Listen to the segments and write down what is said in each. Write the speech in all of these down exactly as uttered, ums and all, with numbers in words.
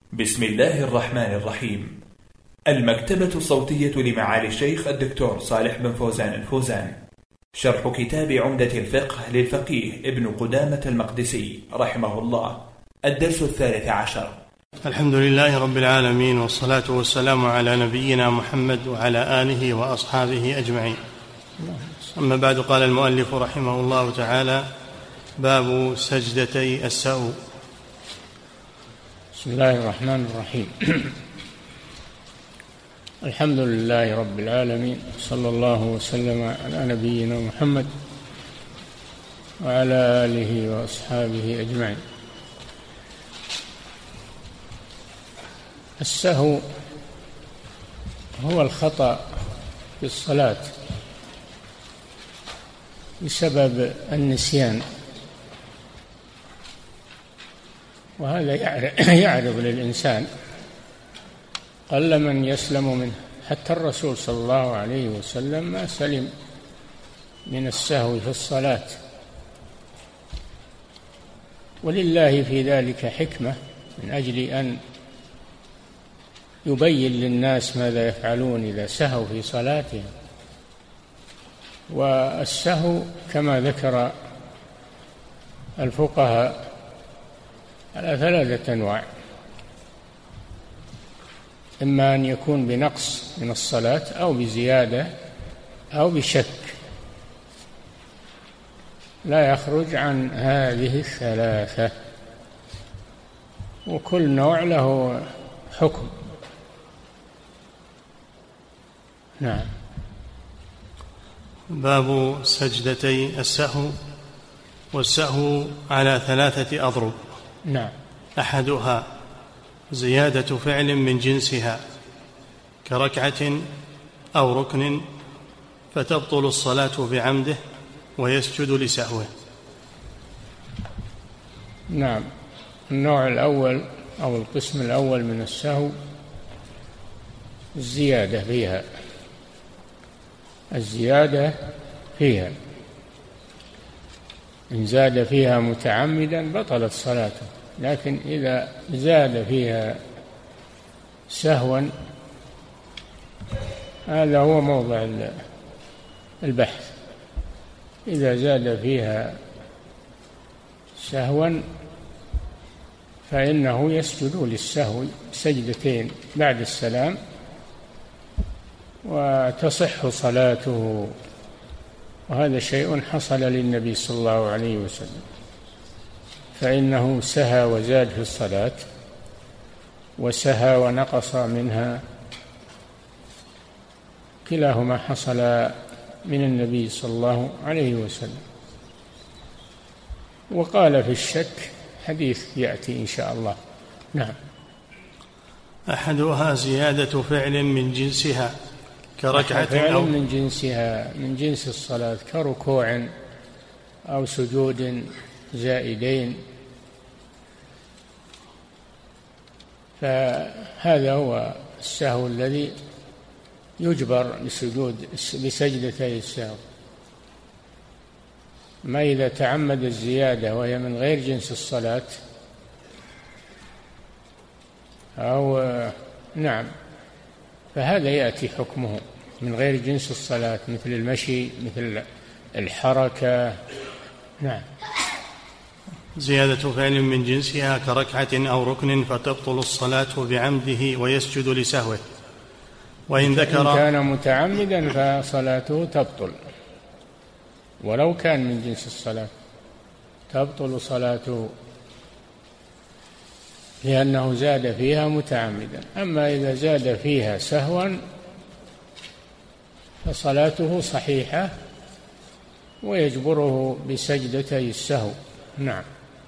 بسم الله الرحمن الرحيم. المكتبة الصوتية لمعالي الشيخ الدكتور صالح بن فوزان الفوزان. شرح كتاب عمدة الفقه للفقيه ابن قدامة المقدسي رحمه الله. الدرس الثالث عشر. الحمد لله رب العالمين، والصلاة والسلام على نبينا محمد وعلى آله وأصحابه أجمعين. أما بعد، قال المؤلف رحمه الله تعالى: باب سجدتي السهو. بسم الله الرحمن الرحيم. الحمد لله رب العالمين، صلى الله وسلم على نبينا محمد وعلى آله وأصحابه أجمعين. السهو هو الخطأ في الصلاة بسبب النسيان، وهذا يعرض للإنسان، قل من يسلم منه، حتى الرسول صلى الله عليه وسلم ما سلم من السهو في الصلاة، ولله في ذلك حكمة من أجل أن يبين للناس ماذا يفعلون إذا سهوا في صلاتهم. والسهو كما ذكر الفقهاء على ثلاثة أنواع: إما أن يكون بنقص من الصلاة، أو بزيادة، أو بشك، لا يخرج عن هذه الثلاثة، وكل نوع له حكم. نعم. باب سجدتي السهو. والسهو على ثلاثة أضرب. نعم. أحدها زيادة فعل من جنسها كركعة أو ركن، فتبطل الصلاة بعمده ويسجد لسهوه. نعم. النوع الأول أو القسم الأول من السهو الزيادة فيها الزيادة فيها إن زاد فيها متعمدا بطلت صلاته، لكن إذا زاد فيها سهوا هذا هو موضع البحث. إذا زاد فيها سهوا فإنه يسجد للسهو سجدتين بعد السلام وتصح صلاته، وهذا شيء حصل للنبي صلى الله عليه وسلم، فإنه سهى وزاد في الصلاة، وسهى ونقص منها، كلاهما حصل من النبي صلى الله عليه وسلم. وقال في الشك حديث يأتي إن شاء الله. نعم. أحدها زيادة فعل من جنسها كركعة فعل أو من جنسها من جنس الصلاة، كركوع أو سجود زائدين، فهذا هو السهو الذي يجبر بسجود بسجدتي السهو. ما إذا تعمد الزيادة وهي من غير جنس الصلاة أو نعم فهذا يأتي حكمه من غير جنس الصلاة، مثل المشي، مثل الحركة. نعم. زيادة فعل من جنسها كركعة أو ركن، فتبطل الصلاة بعمده ويسجد لسهوه. وإن ذكر إن كان متعمدا فصلاته تبطل، ولو كان من جنس الصلاة تبطل صلاته، لأنه زاد فيها متعمدا. أما إذا زاد فيها سهوا فصلاته صحيحة ويجبره بسجدتي السهو. نعم.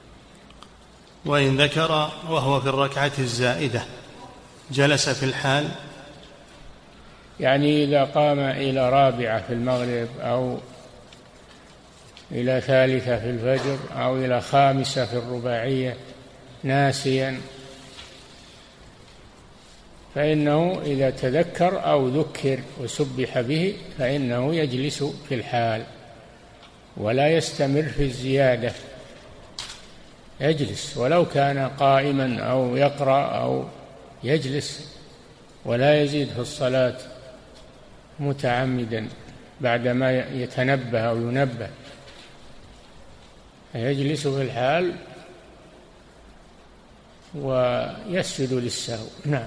وإن ذكر وهو في الركعة الزائدة جلس في الحال، يعني إذا قام إلى رابعة في المغرب، أو إلى ثالثة في الفجر، أو إلى خامسة في الرباعية ناسيا، فإنه إذا تذكر أو ذكر وسبح به فإنه يجلس في الحال ولا يستمر في الزيادة، يجلس ولو كان قائما أو يقرأ أو يجلس، ولا يزيد في الصلاة متعمدا بعدما يتنبه أو ينبه، يجلس في الحال ويسجد للسهو. نعم.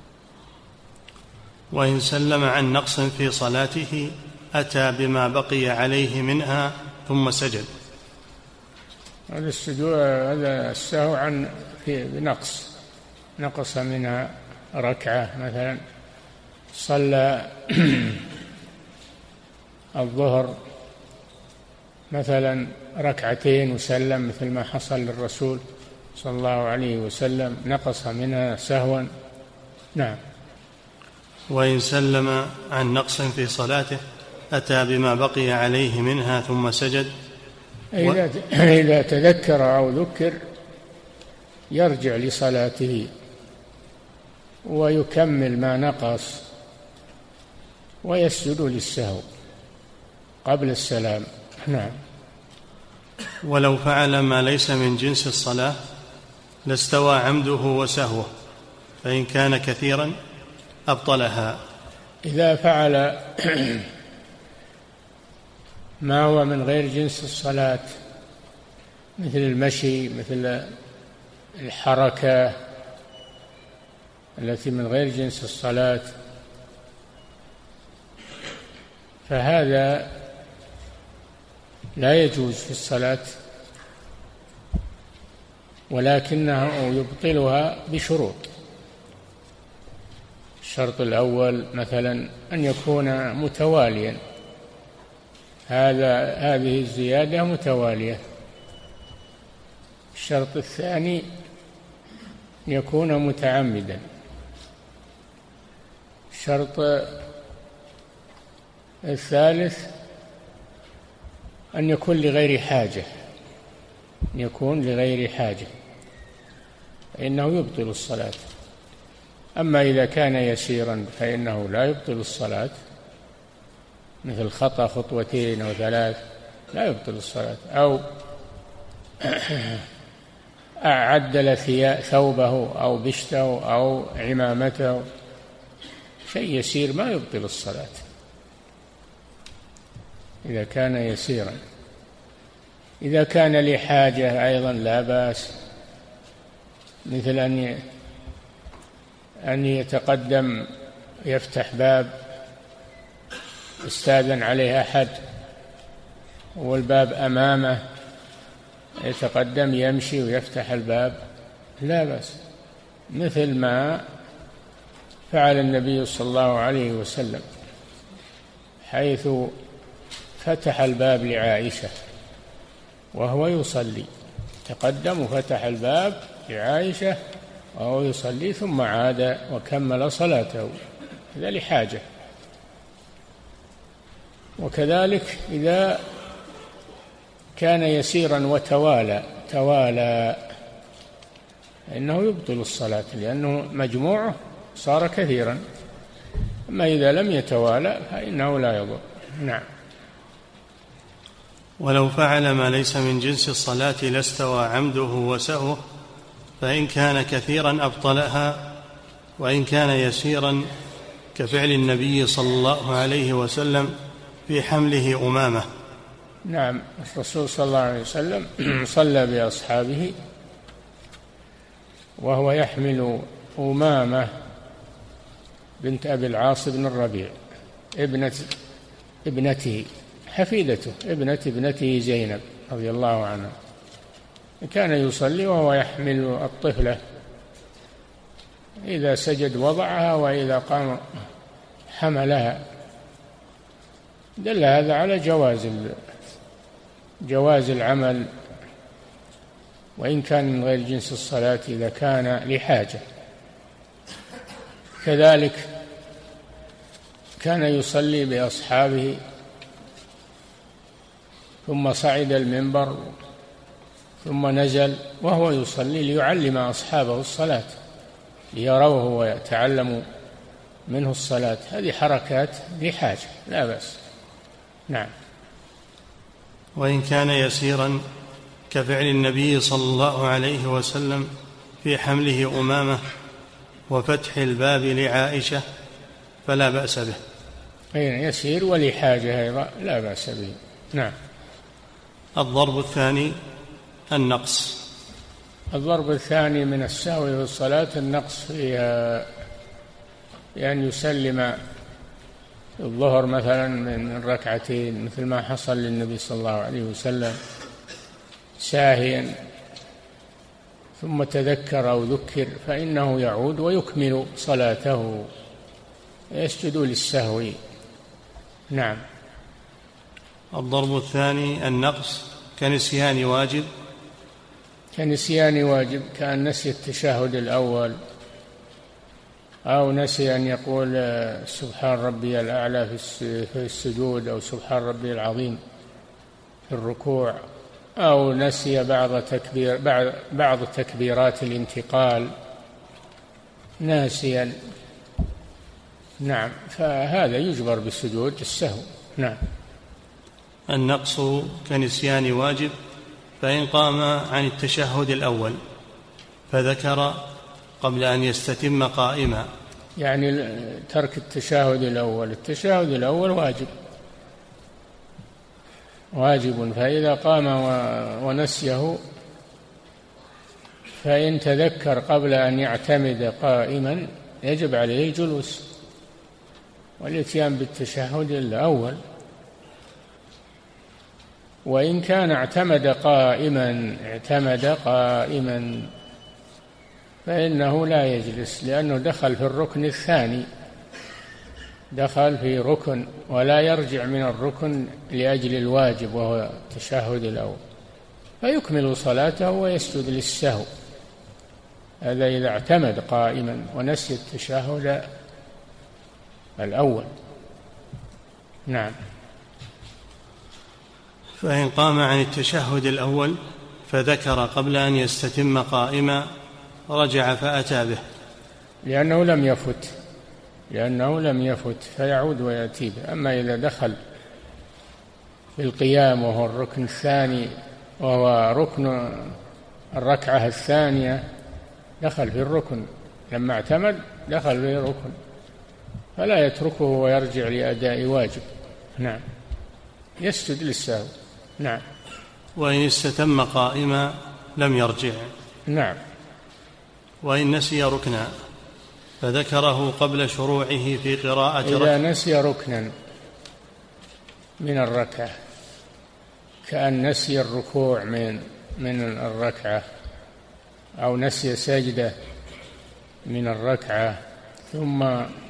وإن سلم عن نقص في صلاته أتى بما بقي عليه منها ثم سجد. هذا السجود هذا السهو عن في نقص نقص منها ركعة مثلا، صلى الظهر مثلا ركعتين وسلم مثل ما حصل للرسول صلى الله عليه وسلم، نقص منها سهوا. نعم. وإن سلم عن نقص في صلاته أتى بما بقي عليه منها ثم سجد. إذا إذا تذكر أو ذكر يرجع لصلاته ويكمل ما نقص ويسجد للسهو قبل السلام. نعم. ولو فعل ما ليس من جنس الصلاة لاستوى عمده وسهوه، فإن كان كثيرا أبطلها. إذا فعل ما هو من غير جنس الصلاة مثل المشي، مثل الحركة التي من غير جنس الصلاة، فهذا لا يجوز في الصلاة، ولكنه يبطلها بشروط. الشرط الأول مثلا أن يكون متواليا، هذا هذه الزيادة متوالية. الشرط الثاني أن يكون متعمدا. الشرط الثالث أن يكون لغير حاجة، أن يكون لغير حاجة فإنه يبطل الصلاة. أما إذا كان يسيرا فإنه لا يبطل الصلاة، مثل خطأ خطوتين أو ثلاث لا يبطل الصلاة، أو عدل ثوبه أو بشته أو عمامته، شيء يسير ما يبطل الصلاة إذا كان يسيرا. إذا كان لحاجة أيضا لا بأس، مثل أن أن يتقدم يفتح باب استأذن عليه أحد والباب أمامه، يتقدم يمشي ويفتح الباب لا بأس، مثل ما فعل النبي صلى الله عليه وسلم حيث فتح الباب لعائشة وهو يصلي، تقدم وفتح الباب لعائشة وهو يصلي ثم عاد وكمل صلاته، هذا لحاجة. وكذلك إذا كان يسيرا وتوالى توالى إنه يبطل الصلاة، لأنه مجموعه صار كثيرا. أما إذا لم يتوالى فإنه لا يضر. نعم. ولو فعل ما ليس من جنس الصلاة لاستوى عمده وسهوه، فإن كان كثيرا أبطلها، وإن كان يسيرا كفعل النبي صلى الله عليه وسلم في حمله أمامة. نعم. الرسول صلى الله عليه وسلم صلى بأصحابه وهو يحمل أمامة بنت أبي العاص بن الربيع ابنة ابنته حفيدته ابنة ابنته زينب رضي الله عنها، كان يصلي وهو يحمل الطفلة، إذا سجد وضعها وإذا قام حملها. دل هذا على جواز جواز العمل وإن كان من غير جنس الصلاة إذا كان لحاجة. كذلك كان يصلي بأصحابه ثم صعد المنبر ثم نزل وهو يصلي ليعلم أصحابه الصلاة، ليروه ويتعلموا منه الصلاة. هذه حركات لحاجة لا بأس. نعم. وإن كان يسيرا كفعل النبي صلى الله عليه وسلم في حمله أمامة وفتح الباب لعائشة فلا بأس به. أين يسير ولحاجة أيضا لا بأس به. نعم. الضرب الثاني النقص. الضرب الثاني من السهو في الصلاة النقص فيها، بأن يسلم الظهر مثلا من ركعتين مثل ما حصل للنبي صلى الله عليه وسلم ساهيا ثم تذكر أو ذكر فإنه يعود ويكمل صلاته يسجد للسهو. نعم. الضرب الثاني النقص كنسيان واجب. كنسيان واجب، كأن نسي التشهد الأول أو نسي أن يقول سبحان ربي الأعلى في السجود أو سبحان ربي العظيم في الركوع، أو نسي بعض تكبير بعض تكبيرات الانتقال ناسيا. نعم، فهذا يجبر بسجود السهو. نعم. النقص كنسيان واجب، فإن قام عن التشهد الأول فذكر قبل أن يستتم قائما، يعني ترك التشهد الأول. التشهد الأول واجب واجب فإذا قام ونسيه فإن تذكر قبل أن يعتمد قائما يجب عليه الجلوس والاتيان بالتشهد الأول. وإن كان اعتمد قائما اعتمد قائما فإنه لا يجلس، لأنه دخل في الركن الثاني، دخل في ركن ولا يرجع من الركن لأجل الواجب وهو التشهد الأول، فيكمل صلاته ويسجد للسهو. هذا إذا اعتمد قائما ونسي التشهد الأول. نعم. فإن قام عن التشهد الأول فذكر قبل أن يستتم قائما رجع فأتى به، لأنه لم يفت لأنه لم يفت فيعود ويأتي به. أما إذا دخل في القيام وهو الركن الثاني وهو ركن الركعة الثانية، دخل في الركن لما اعتمد دخل في الركن فلا يتركه ويرجع لأداء واجب. نعم، يسجد للسهو. نعم. وإن استتم قائما لم يرجع. نعم. وإن نسي ركنا فذكره قبل شروعه في قراءة إذا ركعة. نسي ركنا من الركعة كأن نسي الركوع من من الركعة أو نسي سجدة من الركعة ثم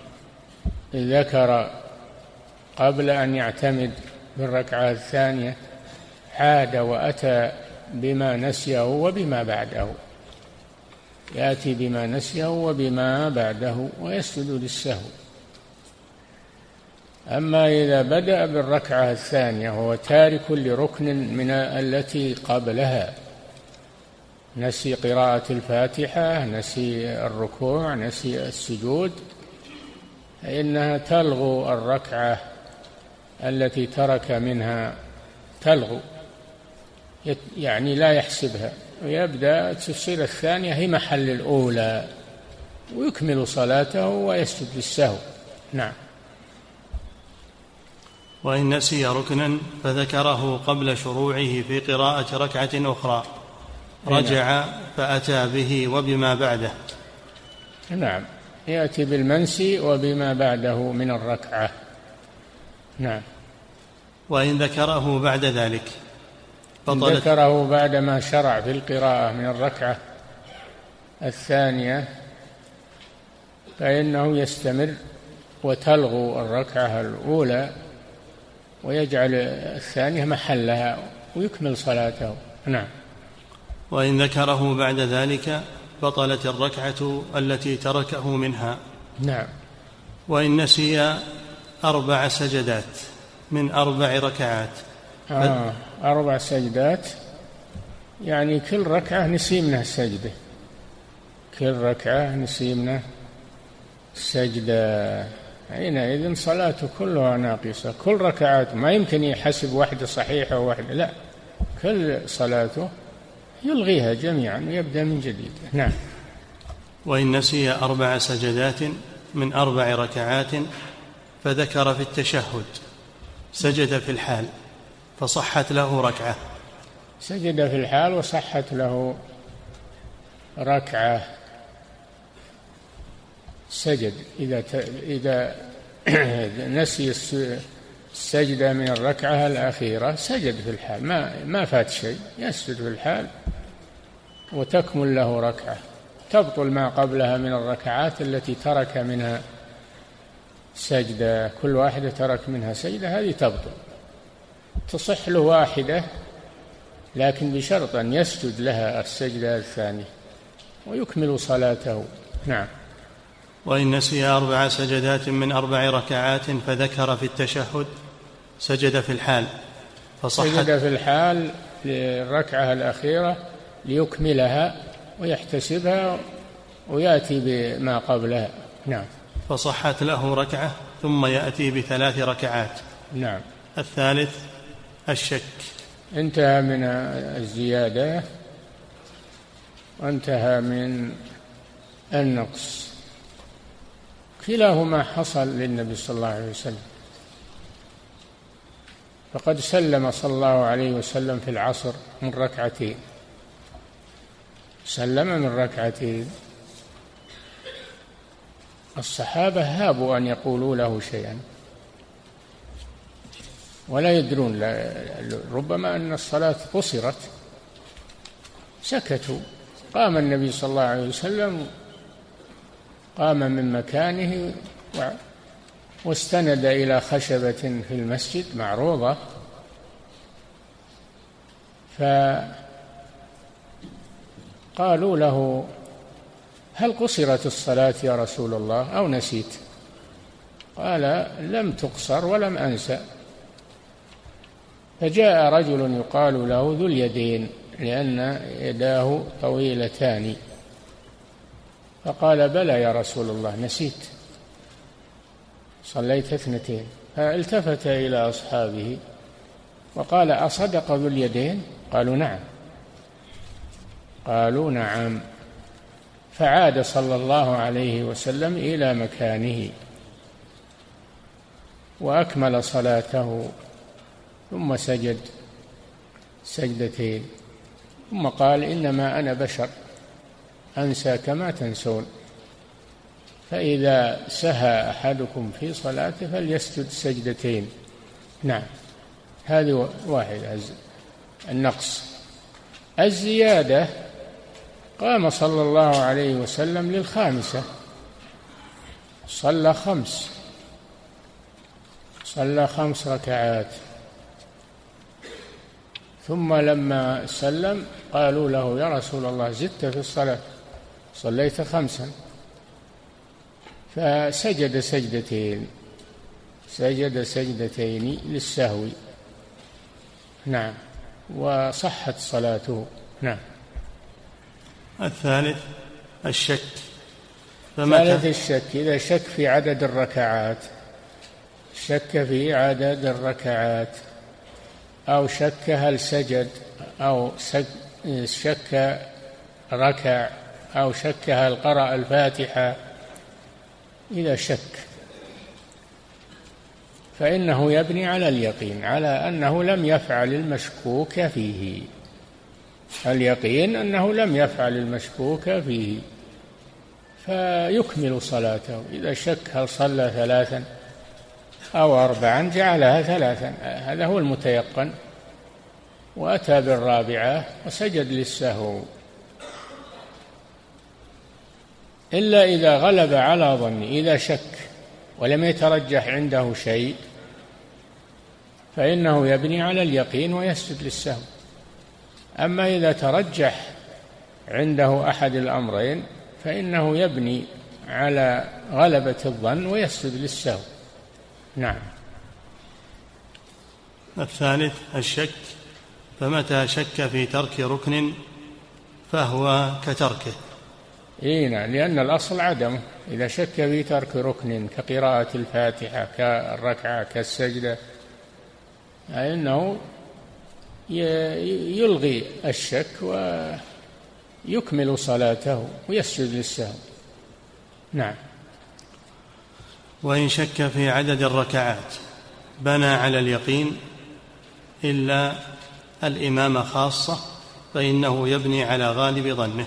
ذكر قبل أن يعتمد بالركعة الثانية عاد وأتى بما نسيه وبما بعده، يأتي بما نسيه وبما بعده ويسجد للسهو. أما إذا بدأ بالركعة الثانية وهو تارك لركن من التي قبلها، نسي قراءة الفاتحة، نسي الركوع، نسي السجود، فإنها تلغو الركعة التي ترك منها، تلغو يعني لا يحسبها، ويبدأ تصير الثانية هي محل الأولى ويكمل صلاته ويسجد للسهو. نعم. وإن نسي ركنا فذكره قبل شروعه في قراءة ركعة أخرى رجع فأتى به وبما بعده. نعم، يأتي بالمنسي وبما بعده من الركعة. نعم. وإن ذكره بعد ذلك إن ذكره بعدما شرع في القراءة من الركعة الثانية فإنه يستمر وتلغو الركعة الأولى ويجعل الثانية محلها ويكمل صلاته. نعم. وإن ذكره بعد ذلك بطلت الركعة التي تركه منها. نعم. وإن نسي أربع سجدات من أربع ركعات. آه أربع سجدات يعني كل ركعة نسي منها السجدة، كل ركعة نسي منها السجدة، حينئذ صلاته كلها ناقصة. كل ركعات ما يمكن يحسب واحدة صحيحة وواحدة، لا، كل صلاته يلغيها جميعا ويبدأ من جديد. نعم. وإن نسي أربع سجدات من أربع ركعات فذكر في التشهد سجد في الحال فصحت له ركعة. سجد في الحال وصحت له ركعة. سجد إذا إذا نسي السجدة من الركعة الأخيرة سجد في الحال، ما ما فات شيء، يسجد في الحال وتكمل له ركعة، تبطل ما قبلها من الركعات التي ترك منها سجدة. كل واحدة ترك منها سجدة هذه تبطل، تصح له واحدة لكن بشرط أن يسجد لها السجدة الثانية ويكمل صلاته. نعم. وإن نسي أربع سجدات من أربع ركعات فذكر في التشهد سجد في الحال فصحت. سجد في الحال للركعة الأخيرة ليكملها ويحتسبها ويأتي بما قبلها. نعم. فصحت له ركعة ثم يأتي بثلاث ركعات. نعم. الثالث الشك. انتهى من الزيادة وانتهى من النقص، كلاهما حصل للنبي صلى الله عليه وسلم، فقد سلم صلى الله عليه وسلم في العصر من ركعتين، سلم من ركعتين. الصحابة هابوا أن يقولوا له شيئا ولا يدرون، ربما أن الصلاة قصرت، سكتوا. قام النبي صلى الله عليه وسلم، قام من مكانه واستند إلى خشبة في المسجد معروضة، فقالوا له: هل قصرت الصلاة يا رسول الله أو نسيت؟ قال: لم تقصر ولم أنسى. فجاء رجل يقال له ذو اليدين لأن يداه طويلتان، فقال: بلى يا رسول الله نسيت، صليت اثنتين. فالتفت إلى أصحابه وقال: أصدق ذو اليدين؟ قالوا: نعم. قالوا: نعم. فعاد صلى الله عليه وسلم إلى مكانه وأكمل صلاته، ثم سجد سجدتين، ثم قال: إنما أنا بشر أنسى كما تنسون، فإذا سهى أحدكم في صلاته فليسجد سجدتين. نعم. هذه واحدة. النقص. الزيادة: قام صلى الله عليه وسلم للخامسة، صلى خمس صلى خمس ركعات، ثم لما سلم قالوا له: يا رسول الله زدت في الصلاة، صليت خمسا. فسجد سجدتين سجد سجدتين للسهو. نعم. وصحت صلاته. نعم. الثالث الشك. ثالث الشك: إذا شك في عدد الركعات، شك في عدد الركعات، أو شك هل سجد، أو شك ركع، أو شك هل قرأ الفاتحة، إذا شك فإنه يبني على اليقين، على أنه لم يفعل المشكوك فيه، اليقين أنه لم يفعل المشكوك فيه، فيكمل صلاته. إذا شك هل صلى ثلاثا أو أربعا جعلها ثلاثا، هذا هو المتيقن، وأتى بالرابعة وسجد للسهو. إلا إذا غلب على ظنه، إذا شك ولم يترجح عنده شيء فإنه يبني على اليقين ويسجد للسهو. أما إذا ترجح عنده أحد الأمرين فإنه يبني على غلبة الظن ويسجد للسهو. نعم. الثالث الشك. فمتى شك في ترك ركن فهو كتركه. إيه نعم، لأن الأصل عدمه. إذا شك في ترك ركن كقراءة الفاتحة كالركعة كالسجدة فإنه يلغي الشك ويكمل صلاته ويسجد للسهو. نعم. وإن شك في عدد الركعات بنى على اليقين إلا الإمام خاصة فإنه يبني على غالب ظنه.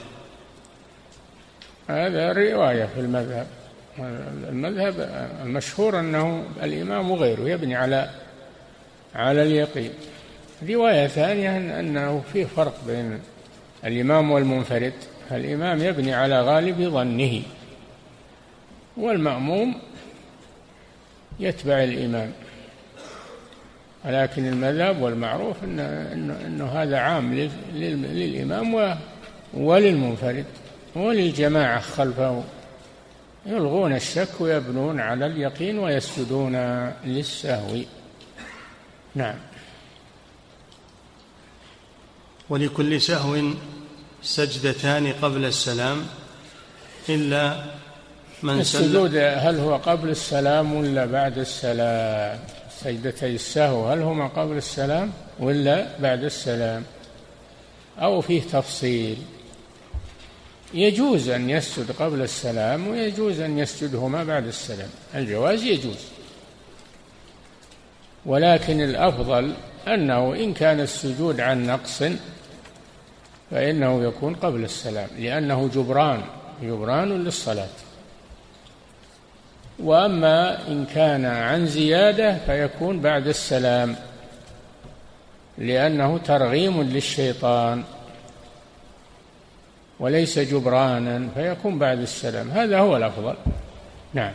هذا رواية في المذهب. المذهب المشهور أنه الإمام وغيره يبني على على اليقين. رواية ثانية أنه فيه فرق بين الإمام والمنفرد. الإمام يبني على غالب ظنه والمأموم يتبع الإمام، ولكن المذهب والمعروف إنه, إنه, إنه هذا عام للإمام وللمنفرد وللجماعة خلفه، يلغون الشك ويبنون على اليقين ويسجدون للسهو. نعم. ولكل سهو سجدتان قبل السلام إلا من السجود هل هو قبل السلام ولا بعد السلام؟ سجدتي السهو هل هما قبل السلام ولا بعد السلام، أو فيه تفصيل؟ يجوز أن يسجد قبل السلام ويجوز أن يسجدهما بعد السلام، الجواز يجوز، ولكن الأفضل أنه إن كان السجود عن نقص فإنه يكون قبل السلام، لأنه جبران جبران للصلاة. وأما إن كان عن زيادة فيكون بعد السلام، لأنه ترغيم للشيطان وليس جبرانا، فيكون بعد السلام، هذا هو الأفضل. نعم.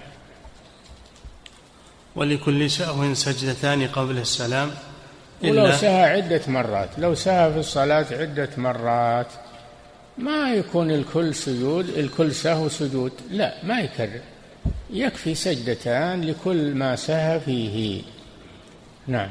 ولكل سهو سجدتان قبل السلام إلا ولو سهى عدة مرات، لو سهى في الصلاة عدة مرات ما يكون الكل سجود الكل سهو سجود، لا، ما يكرر، يكفي سجدتان لكل ما سهى فيه. نعم.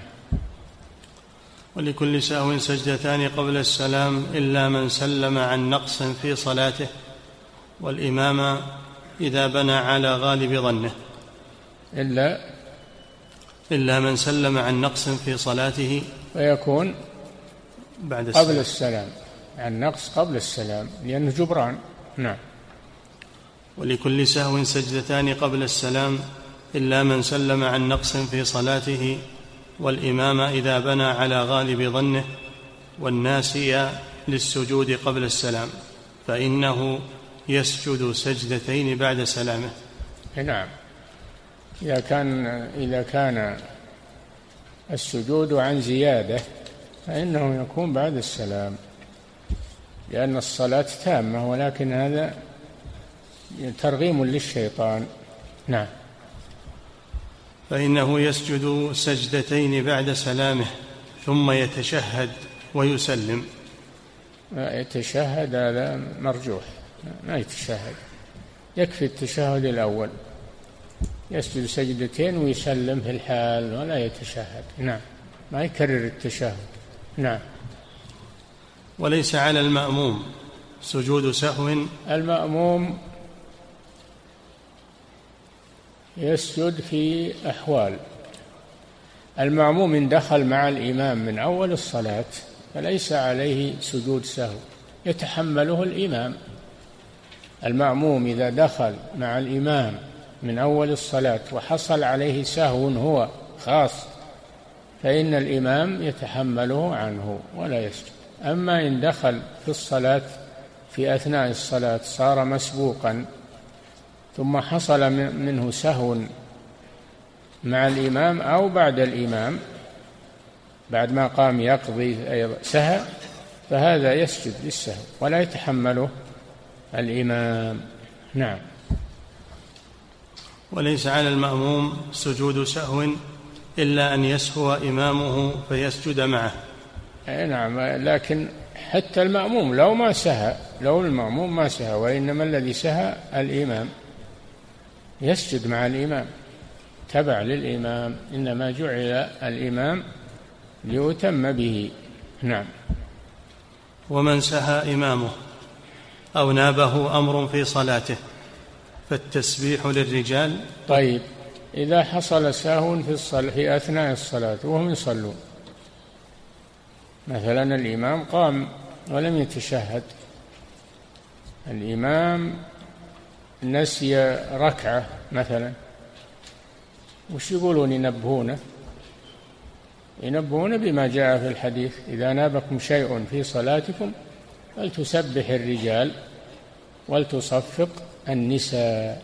ولكل سهو سجدتان قبل السلام إلا من سلم عن نقص في صلاته والإمام إذا بنى على غالب ظنه. إلا إلا من سلم عن نقص في صلاته ويكون بعد السلام. قبل السلام، عن نقص قبل السلام لأنه جبران. نعم. ولكل سهو سجدتان قبل السلام إلا من سلم عن نقص في صلاته والإمام إذا بنى على غالب ظنه والناسي للسجود قبل السلام فإنه يسجد سجدتين بعد سلامه. نعم. إذا كان إذا كان السجود عن زيادة فإنه يكون بعد السلام، لأن الصلاة تامة، ولكن هذا ترغيم للشيطان. نعم. فإنه يسجد سجدتين بعد سلامه ثم يتشهد ويسلم. يتشهد هذا مرجوح، ما يتشهد، يكفي التشهد الأول، يسجد سجدتين ويسلم في الحال ولا يتشهد. نعم، ما يكرر التشهد. نعم. وليس على المأموم سجود سهو. المأموم يسجد في أحوال. المأموم إن دخل مع الإمام من أول الصلاة فليس عليه سجود سهو، يتحمله الإمام. المأموم إذا دخل مع الإمام من أول الصلاة وحصل عليه سهو هو خاص فإن الإمام يتحمله عنه ولا يسجد. أما إن دخل في الصلاة في أثناء الصلاة صار مسبوقا ثم حصل منه سهو مع الإمام أو بعد الإمام بعد ما قام يقضي سهى، فهذا يسجد للسهو ولا يتحمله الإمام. نعم. وليس على المأموم سجود سهو إلا أن يسهو إمامه فيسجد معه. نعم، لكن حتى المأموم لو ما سهى، لو المأموم ما سهى وإنما الذي سهى الإمام يسجد مع الإمام تبع للإمام، إنما جعل الإمام ليتم به. نعم. ومن سهى إمامه أو نابه أمر في صلاته فالتسبيح للرجال. طيب، إذا حصل سهو في الصلاة في أثناء الصلاة وهم يصلون مثلا الإمام قام ولم يتشهد، الإمام نسي ركعة مثلا، وش يقولون؟ ينبهونه ينبهون بما جاء في الحديث: إذا نابكم شيء في صلاتكم فلتسبح الرجال ولتصفق النساء.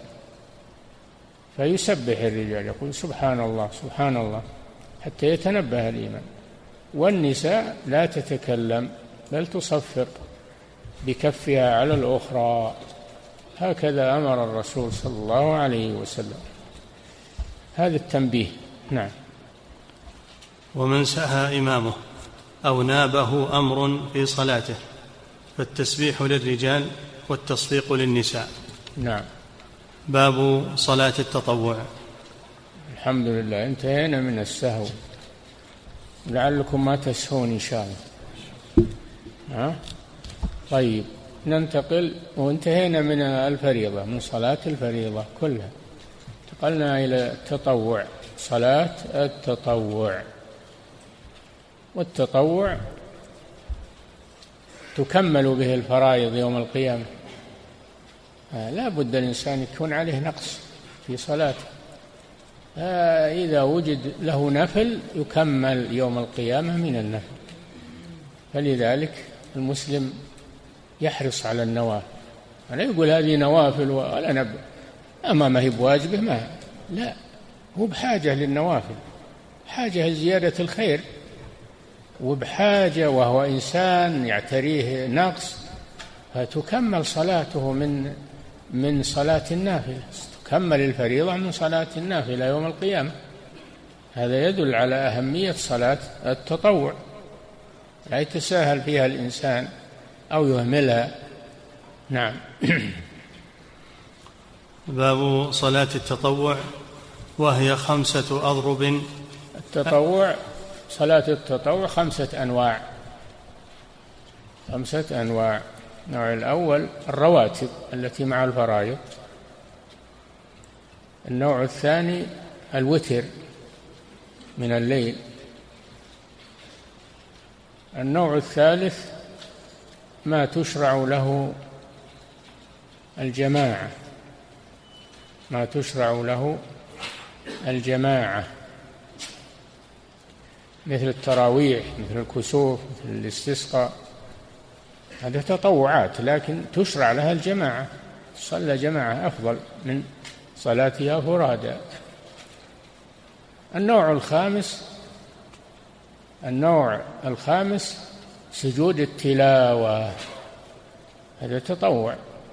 فيسبح الرجال، يقول سبحان الله سبحان الله حتى يتنبه الإمام، والنساء لا تتكلم بل تصفق بكفها على الأخرى. هكذا أمر الرسول صلى الله عليه وسلم. هذا التنبيه. نعم. ومن سهى إمامه أو نابه أمر في صلاته فالتسبيح للرجال والتصفيق للنساء. نعم. باب صلاة التطوع. الحمد لله، انتهينا من السهو، لعلكم ما تسهون إن شاء الله. ها؟ طيب ننتقل، وانتهينا من الفريضة، من صلاة الفريضة كلها، انتقلنا إلى التطوع، صلاة التطوع. والتطوع تكمل به الفرائض يوم القيامة. لا بد الإنسان يكون عليه نقص في صلاته، إذا وجد له نفل يكمل يوم القيامة من النفل. فلذلك المسلم يحرص على النوافل، أنا يقول هذه نوافل ولا نب أما ما هي بواجبه، ما لا، هو بحاجة للنوافل، حاجة لزيادة الخير، وبحاجة وهو إنسان يعتريه نقص، فتكمل صلاته من من صلاة النافلة، تكمل الفريضة من صلاة النافلة يوم القيامة. هذا يدل على أهمية صلاة التطوع، لا يتساهل فيها الإنسان أو يهملها. نعم. باب صلاة التطوع، وهي خمسة أضرب. التطوع، صلاة التطوع خمسة أنواع، خمسة أنواع. النوع الأول الرواتب التي مع الفرائض. النوع الثاني الوتر من الليل. النوع الثالث ما تشرع له الجماعة، ما تشرع له الجماعة، مثل التراويح، مثل الكسوف، مثل الاستسقاء، هذه تطوعات لكن تشرع لها الجماعة، صلى جماعة أفضل من صلاتها فرادى. النوع الخامس النوع الخامس سجود التلاوة، هذا تطوع،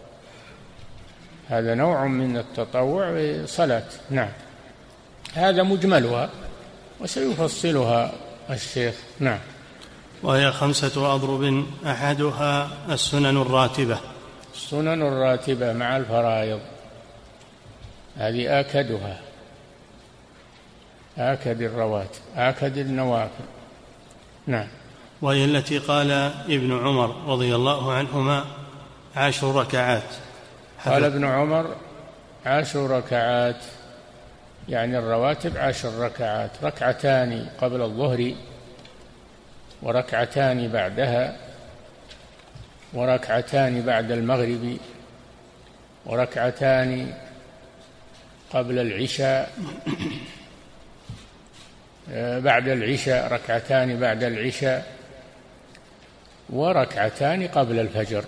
هذا نوع من التطوع بصلاة. نعم. هذا مجملها وسيفصلها الشيخ. نعم. وهي خمسة أضرب، أحدها السنن الراتبة. السنن الراتبة مع الفرائض، هذه آكدها، آكد الرواتب، آكد النوافل. نعم. وهي التي قال ابن عمر رضي الله عنهما عشر ركعات. قال ابن عمر عشر ركعات، يعني الرواتب عشر ركعات، ركعتان قبل الظهر وركعتان بعدها وركعتان بعد المغرب وركعتان قبل العشاء، بعد العشاء ركعتان بعد العشاء وركعتان قبل الفجر.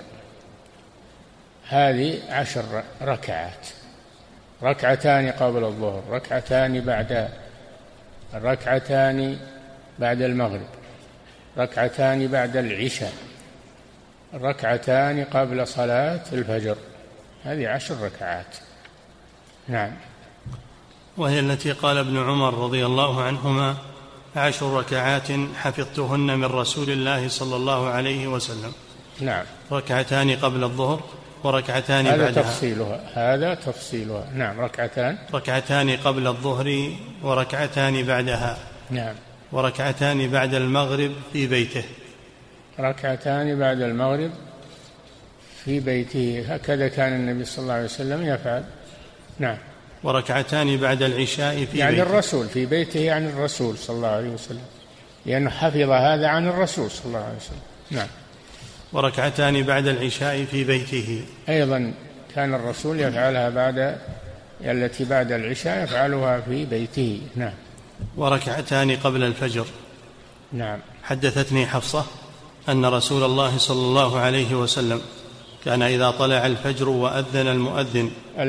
هذه عشر ركعات، ركعتان قبل الظهر، ركعتان بعد ركعتان بعد المغرب، ركعتان بعد العشاء، ركعتان قبل صلاة الفجر، هذه عشر ركعات. نعم. وهي التي قال ابن عمر رضي الله عنهما عشر ركعات حفظتهن من رسول الله صلى الله عليه وسلم. نعم. ركعتان قبل الظهر وركعتان هذا بعدها. تفصيلها، هذا تفصيلها. نعم. ركعتان ركعتان قبل الظهر وركعتان بعدها. نعم. وركعتان بعد المغرب في بيته. ركعتان بعد المغرب في بيته، هكذا كان النبي صلى الله عليه وسلم يفعل. نعم. وركعتان بعد العشاء في يعني بيته. الرسول في بيته، يعني الرسول صلى الله عليه وسلم. لأنه حفظ هذا عن الرسول صلى الله عليه وسلم. نعم. وركعتان بعد العشاء في بيته، أيضا كان الرسول يفعلها بعد التي بعد العشاء يفعلها في بيته. نعم. وركعتان قبل الفجر. نعم. حدثتني حفصة أن رسول الله صلى الله عليه وسلم كان إذا طلع الفجر وأذن المؤذن.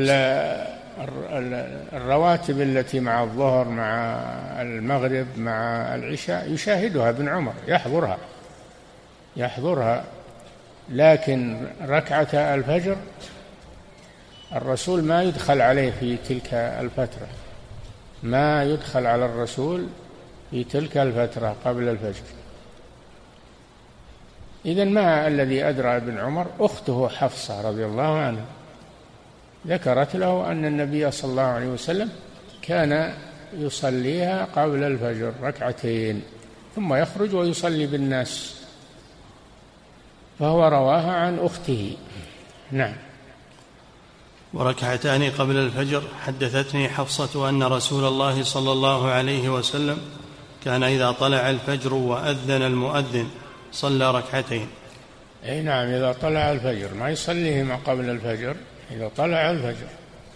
الرواتب التي مع الظهر مع المغرب مع العشاء يشاهدها ابن عمر، يحضرها يحضرها لكن ركعة الفجر الرسول ما يدخل عليه في تلك الفترة، ما يدخل على الرسول في تلك الفترة قبل الفجر. إذن ما الذي أدرى ابن عمر؟ أخته حفصة رضي الله عنها ذكرت له أن النبي صلى الله عليه وسلم كان يصليها قبل الفجر ركعتين ثم يخرج ويصلي بالناس، فهو رواها عن أخته. نعم. وركعتان قبل الفجر. حدثتني حفصة أن رسول الله صلى الله عليه وسلم كان إذا طلع الفجر وأذن المؤذن صلى ركعتين. أي نعم، إذا طلع الفجر، ما يصليهما قبل الفجر، إذا طلع الفجر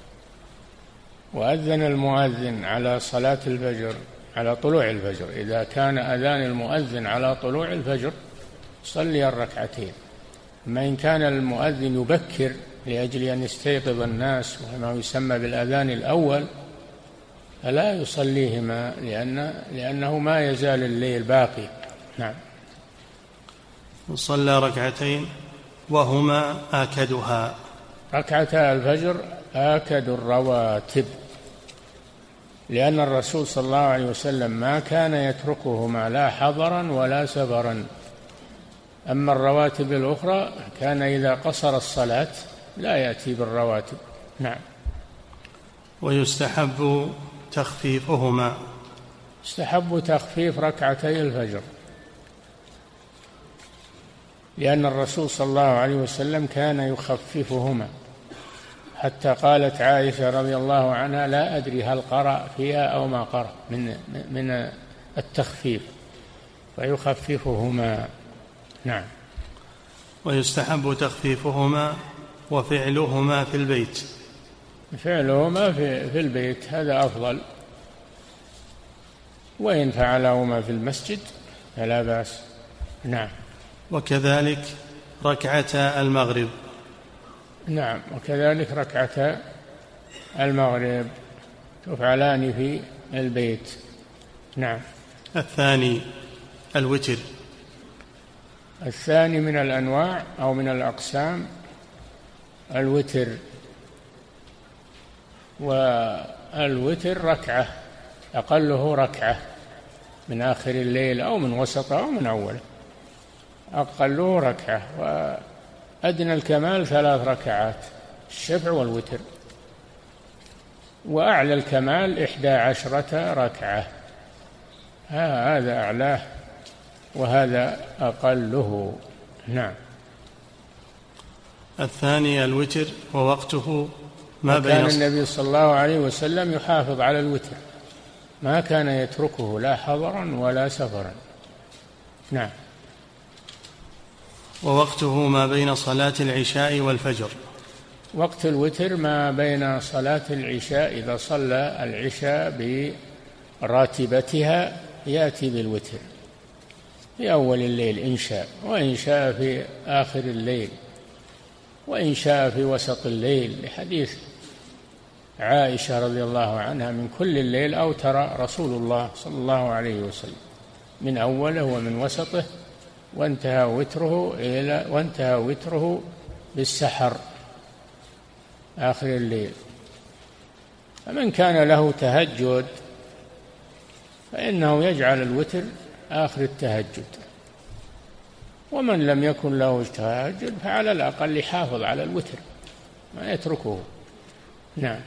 وأذن المؤذن على صلاة الفجر على طلوع الفجر، إذا كان أذان المؤذن على طلوع الفجر صلي الركعتين. أما إن كان المؤذن يبكر لأجل أن يستيقظ الناس وما يسمى بالأذان الأول فلا يصليهما لأن لأنه ما يزال الليل باقي. نعم. صلى ركعتين وهما آكدها. ركعتا الفجر آكد الرواتب، لأن الرسول صلى الله عليه وسلم ما كان يتركهما لا حضرا ولا سفرا. أما الرواتب الأخرى كان إذا قصر الصلاة لا يأتي بالرواتب. نعم. ويستحب تخفيفهما. يستحب تخفيف ركعتي الفجر، لأن الرسول صلى الله عليه وسلم كان يخففهما، حتى قالت عائشة رضي الله عنها لا أدري هل قرأ فيها أو ما قرأ من من التخفيف، فيخففهما. نعم. ويستحب تخفيفهما وفعلهما في البيت. فعلهما في, في البيت هذا أفضل، وإن فعلهما في المسجد فلا بأس. نعم. وكذلك ركعتا المغرب. نعم. وكذلك ركعتا المغرب تفعلان في البيت. نعم. الثاني الوتر. الثاني من الأنواع أو من الأقسام الوتر، والوتر ركعة، أقله ركعة من آخر الليل أو من وسطه أو من أوله، أقله ركعة، وأدنى الكمال ثلاث ركعات، الشفع والوتر، وأعلى الكمال إحدى عشرة ركعة، هذا أعلاه وهذا أقله. نعم. الثاني الوتر ووقته ما بين كان النبي صلى الله عليه وسلم يحافظ على الوتر، ما كان يتركه لا حضرا ولا سفرا. نعم. ووقته ما بين صلاة العشاء والفجر. وقت الوتر ما بين صلاة العشاء، إذا صلى العشاء براتبتها يأتي بالوتر في أول الليل إن شاء، وإن شاء في آخر الليل، وإن شاء في وسط الليل، لحديث عائشة رضي الله عنها من كل الليل أوتر رسول الله صلى الله عليه وسلم، من أوله ومن وسطه، وانتهى وتره إلى وانتهى وتره بالسحر آخر الليل. فمن كان له تهجد فإنه يجعل الوتر آخر التهجد، ومن لم يكن له تهجد فعلى الأقل يحافظ على الوتر ما يتركه. نعم.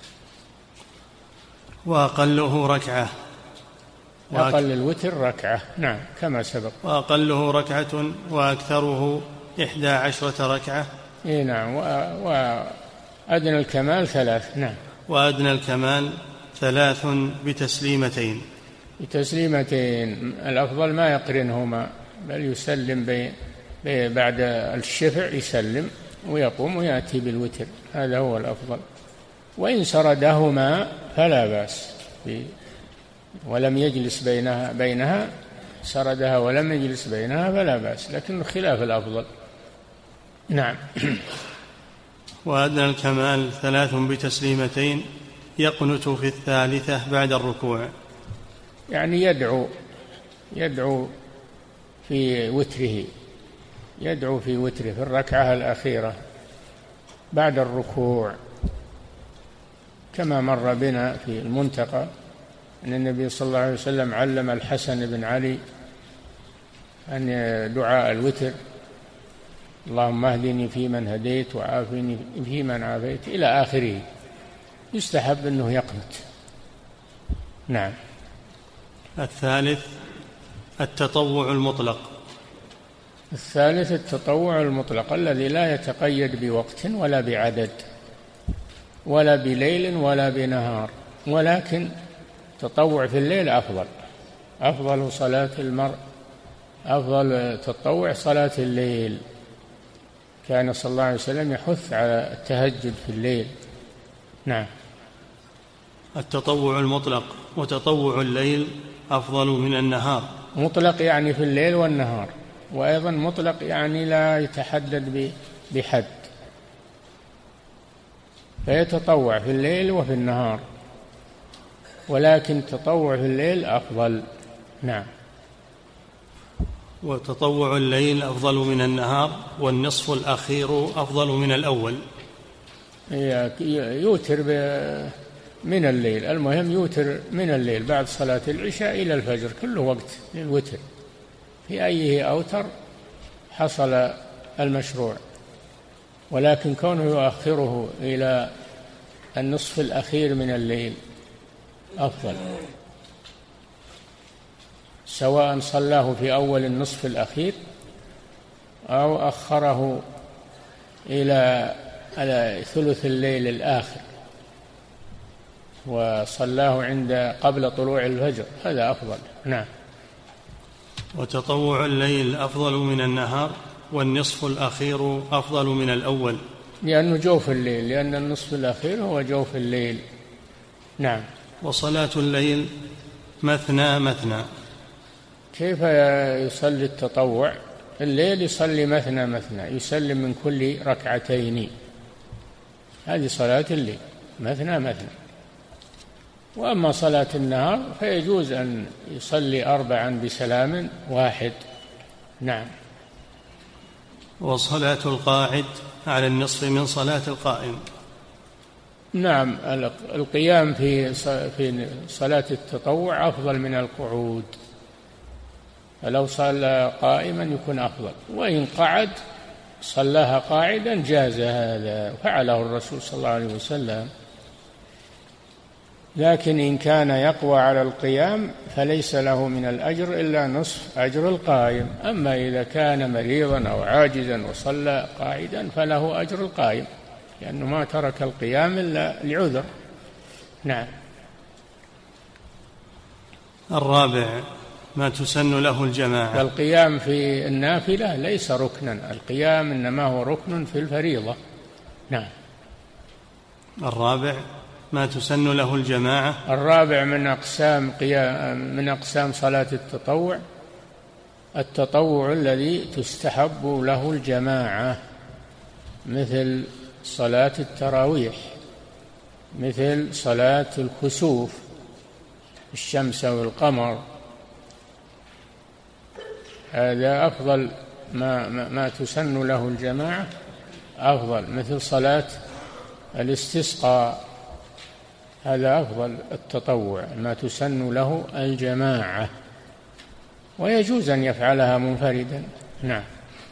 وأقله ركعة. أقل الوتر ركعة. نعم كما سبق. وأقله ركعة وأكثره إحدى عشرة ركعة. إيه نعم. وأدنى الكمال ثلاث. نعم. وأدنى الكمال ثلاث بتسليمتين. بتسليمتين، الأفضل ما يقرنهما بل يسلم بي بي بعد الشفع يسلم ويقوم ويأتي بالوتر، هذا هو الأفضل. وإن سردهما فلا بأس، ولم يجلس بينها بينها سردها ولم يجلس بينها فلا بأس، لكن خلاف الأفضل. نعم. وأدنى الكمال ثلاث بتسليمتين يقنت في الثالثة بعد الركوع، يعني يدعو يدعو في وتره يدعو في وتره في الركعة الأخيرة بعد الركوع، كما مر بنا في المنتقى أن النبي صلى الله عليه وسلم علم الحسن بن علي أن دعاء الوتر: اللهم اهدني فيمن هديت وعافني فيمن عافيت إلى آخره، يستحب أنه يقنت. نعم. الثالث التطوع المطلق. الثالث التطوع المطلق الذي لا يتقيد بوقت ولا بعدد ولا بليل ولا بنهار، ولكن تطوع في الليل أفضل. أفضل صلاة المرء أفضل تطوع صلاة الليل، كان صلى الله عليه وسلم يحث على التهجد في الليل. نعم. التطوع المطلق وتطوع الليل أفضل من النهار. مطلق يعني في الليل والنهار، وأيضا مطلق يعني لا يتحدد بحد، فيتطوع في الليل وفي النهار، ولكن تطوع في الليل أفضل. نعم. وتطوع الليل أفضل من النهار، والنصف الأخير أفضل من الأول. يوتر من الليل، المهم يوتر من الليل بعد صلاة العشاء إلى الفجر، كله وقت للوتر، في أيه أوتر حصل المشروع، ولكن كونه يؤخره إلى النصف الأخير من الليل أفضل، سواء صلاه في أول النصف الأخير أو أخره إلى ثلث الليل الآخر وصلاه عند قبل طلوع الفجر، هذا أفضل. نعم. وتطوع الليل أفضل من النهار، والنصف الأخير أفضل من الأول، لأنه جوف الليل، لأن النصف الأخير هو جوف الليل. نعم. وصلاة الليل مثنى مثنى. كيف يصلي التطوع؟ الليل يصلي مثنى مثنى، يسلم من كل ركعتين، هذه صلاة الليل مثنى مثنى. وأما صلاة النهار فيجوز أن يصلي أربعا بسلام واحد. نعم. وصلاة القاعد على النصف من صلاة القائم. نعم، القيام في في صلاة التطوع أفضل من القعود، فلو صلى قائما يكون أفضل، وإن قعد صلاها قاعدا جاز هذا، فعله الرسول صلى الله عليه وسلم. لكن إن كان يقوى على القيام فليس له من الأجر إلا نصف أجر القائم، أما إذا كان مريضا أو عاجزا وصلى قاعدا فله أجر القائم، لأنه ما ترك القيام إلا لعذر. نعم. الرابع ما تسن له الجماعة. والقيام في النافلة ليس ركنا، القيام إنما هو ركن في الفريضة. نعم. الرابع ما تسن له الجماعة. الرابع من أقسام قيام من أقسام صلاة التطوع التطوع الذي تستحب له الجماعة، مثل صلاة التراويح، مثل صلاة الكسوف الشمس والقمر، هذا أفضل ما, ما, ما تسن له الجماعة أفضل، مثل صلاة الاستسقاء، هذا أفضل التطوع ما تسن له الجماعة، ويجوز أن يفعلها منفردا. نعم.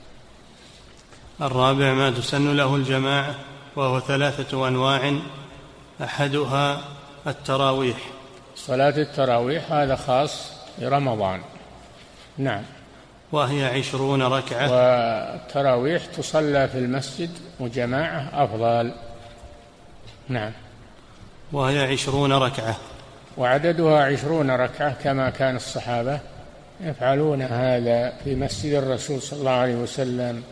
الرابع ما تسن له الجماعة، وهو ثلاثة أنواع، أحدها التراويح. صلاة التراويح هذا خاص برمضان. نعم. وهي عشرون ركعة. والتراويح تصلى في المسجد وجماعة أفضل. نعم. وهي عشرون ركعة، وعددها عشرون ركعة كما كان الصحابة يفعلون هذا في مسجد الرسول صلى الله عليه وسلم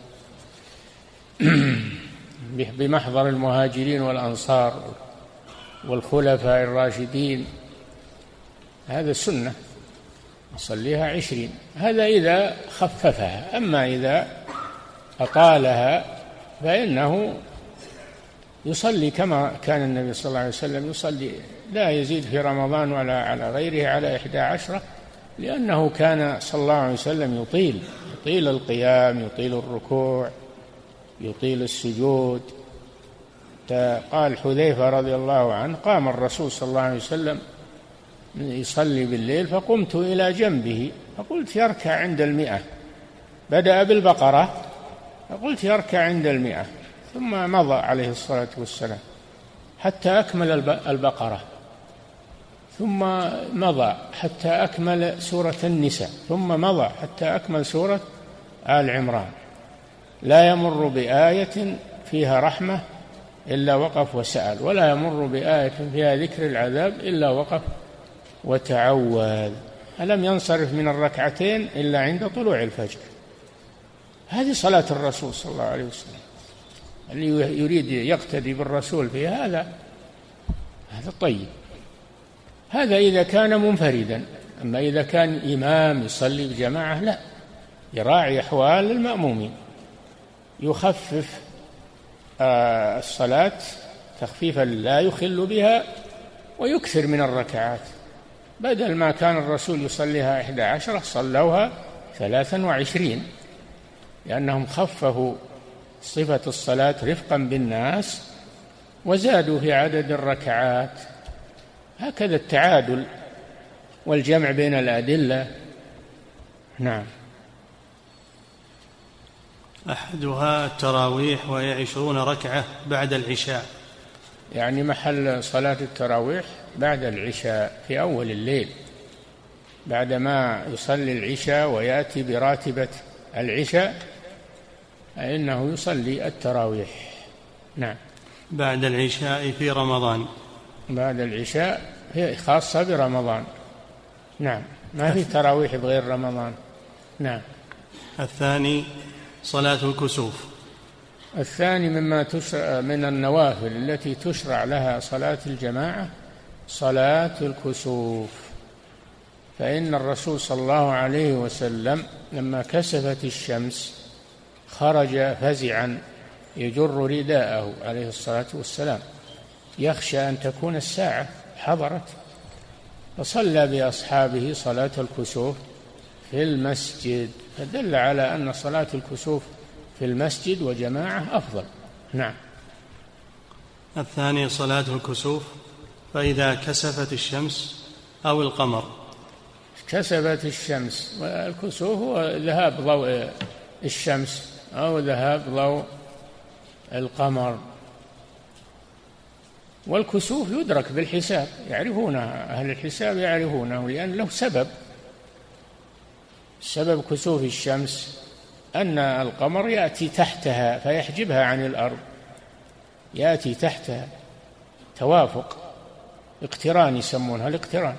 بمحضر المهاجرين والأنصار والخلفاء الراشدين. هذا سنة يصليها عشرين، هذا إذا خففها. أما إذا أطالها فإنه يصلي كما كان النبي صلى الله عليه وسلم يصلي، لا يزيد في رمضان ولا على غيره على إحدى عشرة، لأنه كان صلى الله عليه وسلم يطيل يطيل القيام، يطيل الركوع، يطيل السجود. قال حذيفة رضي الله عنه: قام الرسول صلى الله عليه وسلم يصلي بالليل فقمت إلى جنبه فقلت يركع عند المئة، بدأ بالبقرة فقلت يركع عند المئة، ثم مضى عليه الصلاة والسلام حتى أكمل البقرة، ثم مضى حتى أكمل سورة النساء، ثم مضى حتى أكمل سورة آل عمران. لا يمر بآية فيها رحمة إلا وقف وسأل، ولا يمر بآية فيها ذكر العذاب إلا وقف وتعوذ. ألم ينصرف من الركعتين إلا عند طلوع الفجر. هذه صلاة الرسول صلى الله عليه وسلم. اللي يريد يقتدي بالرسول في هذا هذا طيب. هذا إذا كان منفردا. أما إذا كان إمام يصلي بجماعة لا، يراعي أحوال المأمومين، يخفف آه الصلاة تخفيفا لا يخل بها، ويكثر من الركعات. بدل ما كان الرسول يصليها إحدى عشرة صلوها ثلاثا وعشرين، لأنهم خففوا صفة الصلاة رفقا بالناس وزادوا في عدد الركعات. هكذا التعادل والجمع بين الأدلة. نعم. أحدها التراويح وهي عشرون ركعة بعد العشاء، يعني محل صلاة التراويح بعد العشاء في أول الليل، بعدما يصلي العشاء ويأتي براتبة العشاء فإنه يصلي التراويح. نعم. بعد العشاء في رمضان. بعد العشاء هي خاصة برمضان. نعم، ما في تراويح بغير رمضان. نعم. الثاني صلاة الكسوف. الثاني مما تشرع من النوافل التي تشرع لها صلاة الجماعة صلاة الكسوف، فإن الرسول صلى الله عليه وسلم لما كسفت الشمس خرج فزعا يجر رداءه عليه الصلاة والسلام، يخشى أن تكون الساعة حضرت، فصلى بأصحابه صلاة الكسوف في المسجد، فدل على أن صلاة الكسوف في المسجد وجماعة أفضل. نعم. الثاني صلاة الكسوف فإذا كسفت الشمس أو القمر. كسفت الشمس، والكسوف هو ذهاب ضوء الشمس أو ذهاب ضوء القمر. والكسوف يدرك بالحساب، يعرفونه أهل الحساب يعرفونه، لأن له سبب. سبب كسوف الشمس أن القمر يأتي تحتها فيحجبها عن الأرض، يأتي تحتها توافق، اقتران يسمونها الاقتران.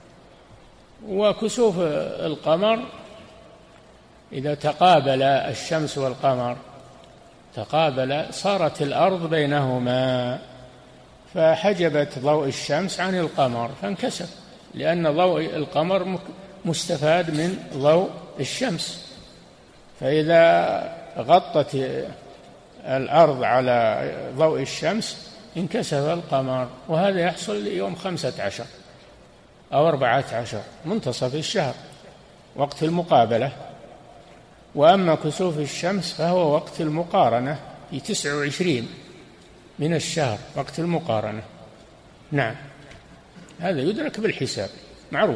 وكسوف القمر إذا تقابل الشمس والقمر تقابل صارت الأرض بينهما فحجبت ضوء الشمس عن القمر فانكسف، لأن ضوء القمر مستفاد من ضوء الشمس. فإذا غطت الأرض على ضوء الشمس انكسف القمر، وهذا يحصل يوم خمسة عشر أو أربعة عشر منتصف الشهر وقت المقابلة. وأما كسوف الشمس فهو وقت المقارنة في تسع وعشرين من الشهر وقت المقارنة. نعم، هذا يدرك بالحساب معروف.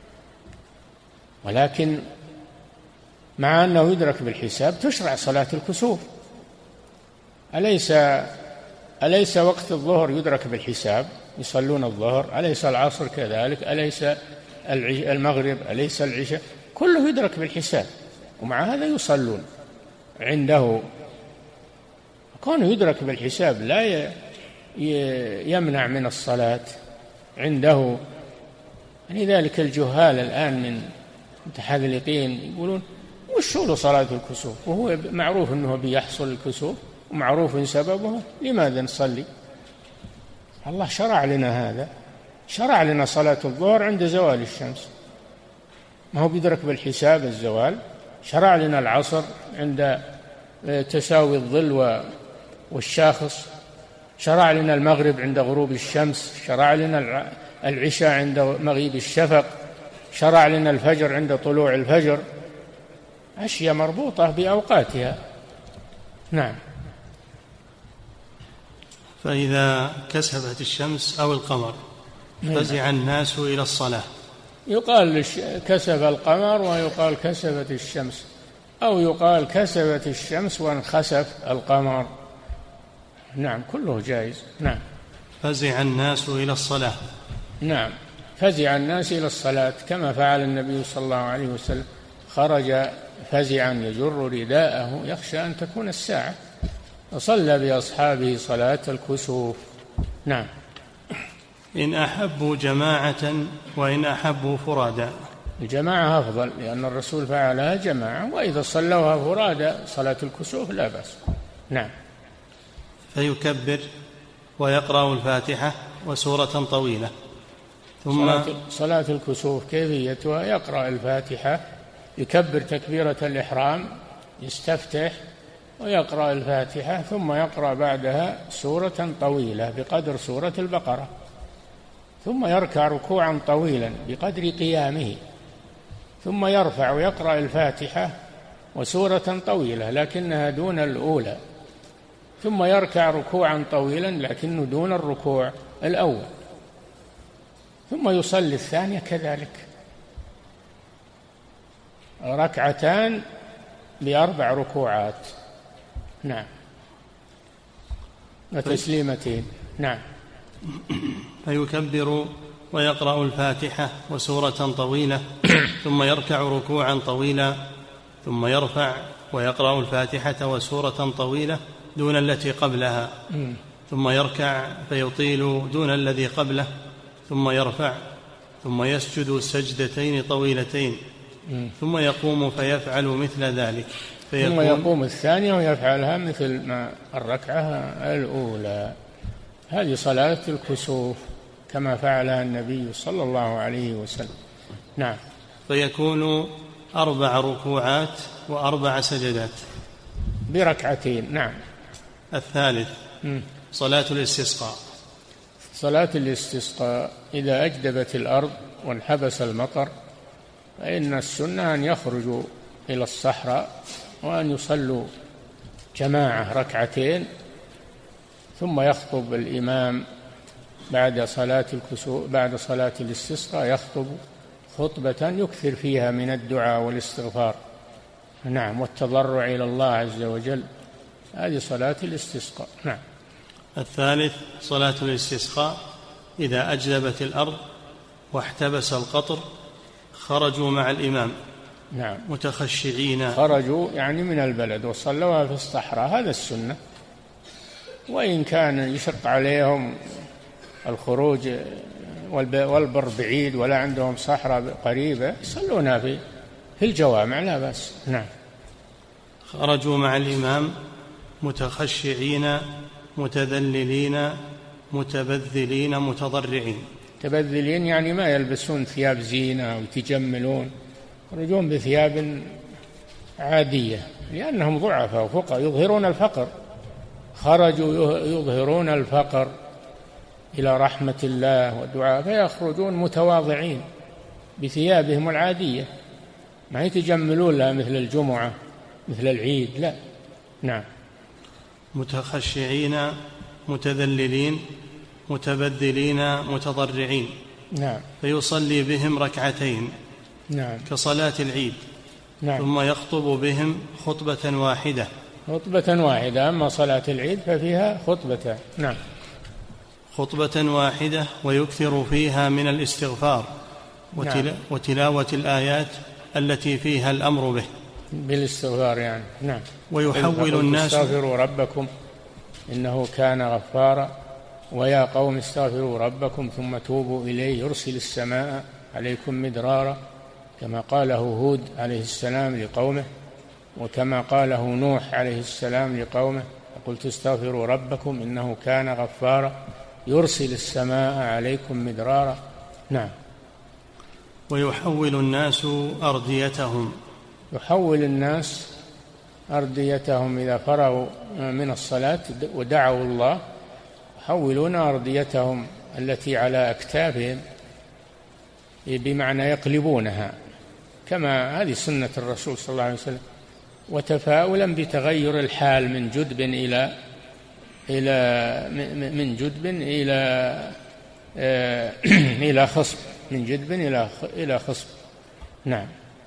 ولكن مع أنه يدرك بالحساب تشرع صلاة الكسوف. أليس أليس وقت الظهر يدرك بالحساب يصلون الظهر؟ أليس العصر كذلك؟ أليس المغرب؟ أليس العشاء؟ كله يدرك بالحساب، ومع هذا يصلون عنده. كونه يدرك بالحساب لا يمنع من الصلاة عنده لذلك الجهال الآن من متحذلقين يقولون وش له صلاة الكسوف وهو معروف أنه بيحصل الكسوف ومعروف سببه، لماذا نصلي؟ الله شرع لنا هذا، شرع لنا صلاة الظهر عند زوال الشمس، ما هو بيدرك بالحساب الزوال. شرع لنا العصر عند تساوي الظل والشاخص، شرع لنا المغرب عند غروب الشمس، شرع لنا العشاء عند مغيب الشفق، شرع لنا الفجر عند طلوع الفجر، أشياء مربوطة بأوقاتها. نعم. فإذا كسفت الشمس أو القمر فزع الناس إلى الصلاة، يقال كسف القمر ويقال كسفت الشمس، أو يقال كسفت الشمس وانخسف القمر. نعم، كله جائز. نعم. فزع الناس إلى الصلاة. نعم، فزع الناس إلى الصلاة كما فعل النبي صلى الله عليه وسلم، خرج فزعا يجر رداءه يخشى أن تكون الساعة، وصلى بأصحابه صلاة الكسوف. نعم. إن أحبوا جماعة وإن أحبوا فرادا. الجماعة أفضل لأن الرسول فعلها جماعة، وإذا صلوها فرادا صلاة الكسوف لا بأس. نعم. فيكبر ويقرأ الفاتحة وسورة طويلة ثم صلاة, صلاة الكسوف كيفيتها: يقرأ الفاتحة، يكبر تكبيرة الإحرام، يستفتح ويقرأ الفاتحة، ثم يقرأ بعدها سورة طويلة بقدر سورة البقرة، ثم يركع ركوعا طويلا بقدر قيامه، ثم يرفع ويقرأ الفاتحة وسورة طويلة لكنها دون الأولى، ثم يركع ركوعا طويلا لكنه دون الركوع الأول، ثم يصلي الثانية كذلك، ركعتان بأربع ركوعات. نعم. وتسليمتين. نعم. فيكبر ويقرأ الفاتحة وسورة طويلة ثم يركع ركوعا طويلا، ثم يرفع ويقرأ الفاتحة وسورة طويلة دون التي قبلها، ثم يركع فيطيل دون الذي قبله، ثم يرفع، ثم يسجد سجدتين طويلتين، ثم يقوم فيفعل مثل ذلك، ثم يقوم الثانية ويفعلها مثل ما الركعة الأولى. هذه صلاة الكسوف كما فعلها النبي صلى الله عليه وسلم. نعم. فيكون أربع ركوعات وأربع سجدات بركعتين. نعم. الثالث م. صلاة الاستسقاء. صلاة الاستسقاء إذا أجدبت الأرض وانحبس المطر فإن السنة أن يخرجوا إلى الصحراء وأن يصلوا جماعة ركعتين، ثم يخطب الإمام بعد صلاة الكسوف بعد صلاة الاستسقاء، يخطب خطبة يكثر فيها من الدعاء والاستغفار. نعم. والتضرع إلى الله عز وجل. هذه صلاة الاستسقاء. نعم. الثالث صلاة الاستسقاء إذا أجدبت الأرض واحتبس القطر خرجوا مع الإمام. نعم. متخشعين. خرجوا يعني من البلد وصلوها في الصحراء، هذا السنة. وإن كان يشق عليهم الخروج والبر بعيد ولا عندهم صحراء قريبة يصلونها في في الجوامع لا بأس. نعم. خرجوا مع الإمام متخشعين متذللين متبذلين متضرعين. متبذلين يعني ما يلبسون ثياب زينة ويتجملون، يخرجون بثياب عادية لأنهم ضعفاء وفقراء يظهرون الفقر. خرجوا يظهرون الفقر إلى رحمة الله والدعاء، فيخرجون متواضعين بثيابهم العادية، ما يتجملون لها مثل الجمعة مثل العيد، لا. نعم. متخشعين متذللين متبذلين متضرعين. نعم. فيصلي بهم ركعتين. نعم. كصلاة العيد. نعم. ثم يخطب بهم خطبة واحدة. خطبة واحدة. أما صلاة العيد ففيها خطبة. نعم. خطبة واحدة ويكثر فيها من الاستغفار وتلا نعم. وتلاوة الآيات التي فيها الأمر به بالاستغفار يعني. نعم. ويحول الناس استغفروا ربكم إنه كان غفارا ويا قوم استغفروا ربكم ثم توبوا إليه يرسل السماء عليكم مدرارا، كما قاله هود عليه السلام لقومه، وكما قاله نوح عليه السلام لقومه: فقلت استغفروا ربكم إنه كان غفارا يرسل السماء عليكم مدرارا. نعم. ويحول الناس أرديتهم يحول الناس أرديتهم إذا فرغوا من الصلاة ودعوا الله، يحولون أرديتهم التي على أكتافهم، بمعنى يقلبونها، كما هذه سنة الرسول صلى الله عليه وسلم، وتفاؤلا بتغير الحال من جدب إلى إلى من جدب إلى إلى خصب، من جدب إلى إلى خصب. نعم.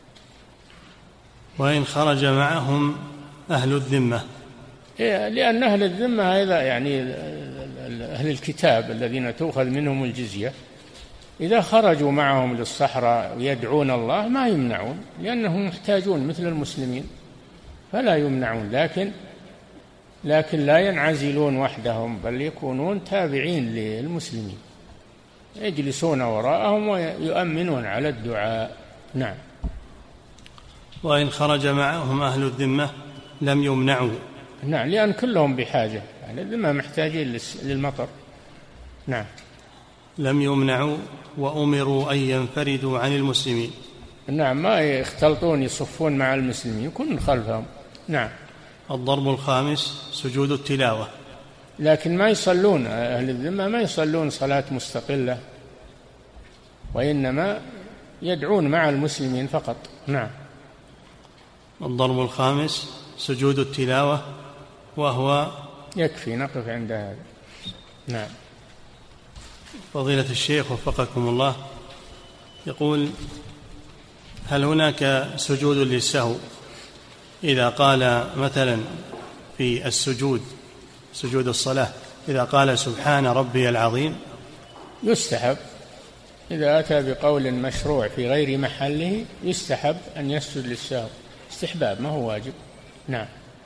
وإن خرج معهم أهل الذمة، لأن أهل الذمة هذا يعني أهل الكتاب الذين تؤخذ منهم الجزية، إذا خرجوا معهم للصحراء ويدعون الله ما يمنعون، لأنهم محتاجون مثل المسلمين فلا يمنعون، لكن لكن لا ينعزلون وحدهم، بل يكونون تابعين للمسلمين، يجلسون وراءهم ويؤمنون على الدعاء. نعم. وإن خرج معهم أهل الذمة لم يمنعوا. نعم، لأن كلهم بحاجة، يعني الذمة محتاجين للمطر. نعم. لم يمنعوا وأمروا أن ينفردوا عن المسلمين. نعم، ما يختلطون يصفون مع المسلمين، يكون خلفهم. نعم. الضرب الخامس سجود التلاوة، لكن ما يصلون، أهل الذمة ما يصلون صلاة مستقلة، وإنما يدعون مع المسلمين فقط. نعم. الضرب الخامس سجود التلاوة، وهو يكفي نقف عند هذا. نعم. فضيلة الشيخ وفقكم الله، يقول: هل هناك سجود للسهو إذا قال مثلا في السجود سجود الصلاة إذا قال سبحان ربي العظيم؟ يستحب إذا أتى بقول مشروع في غير محله، يستحب أن يسجد للسهو، استحباب ما هو واجب. نعم.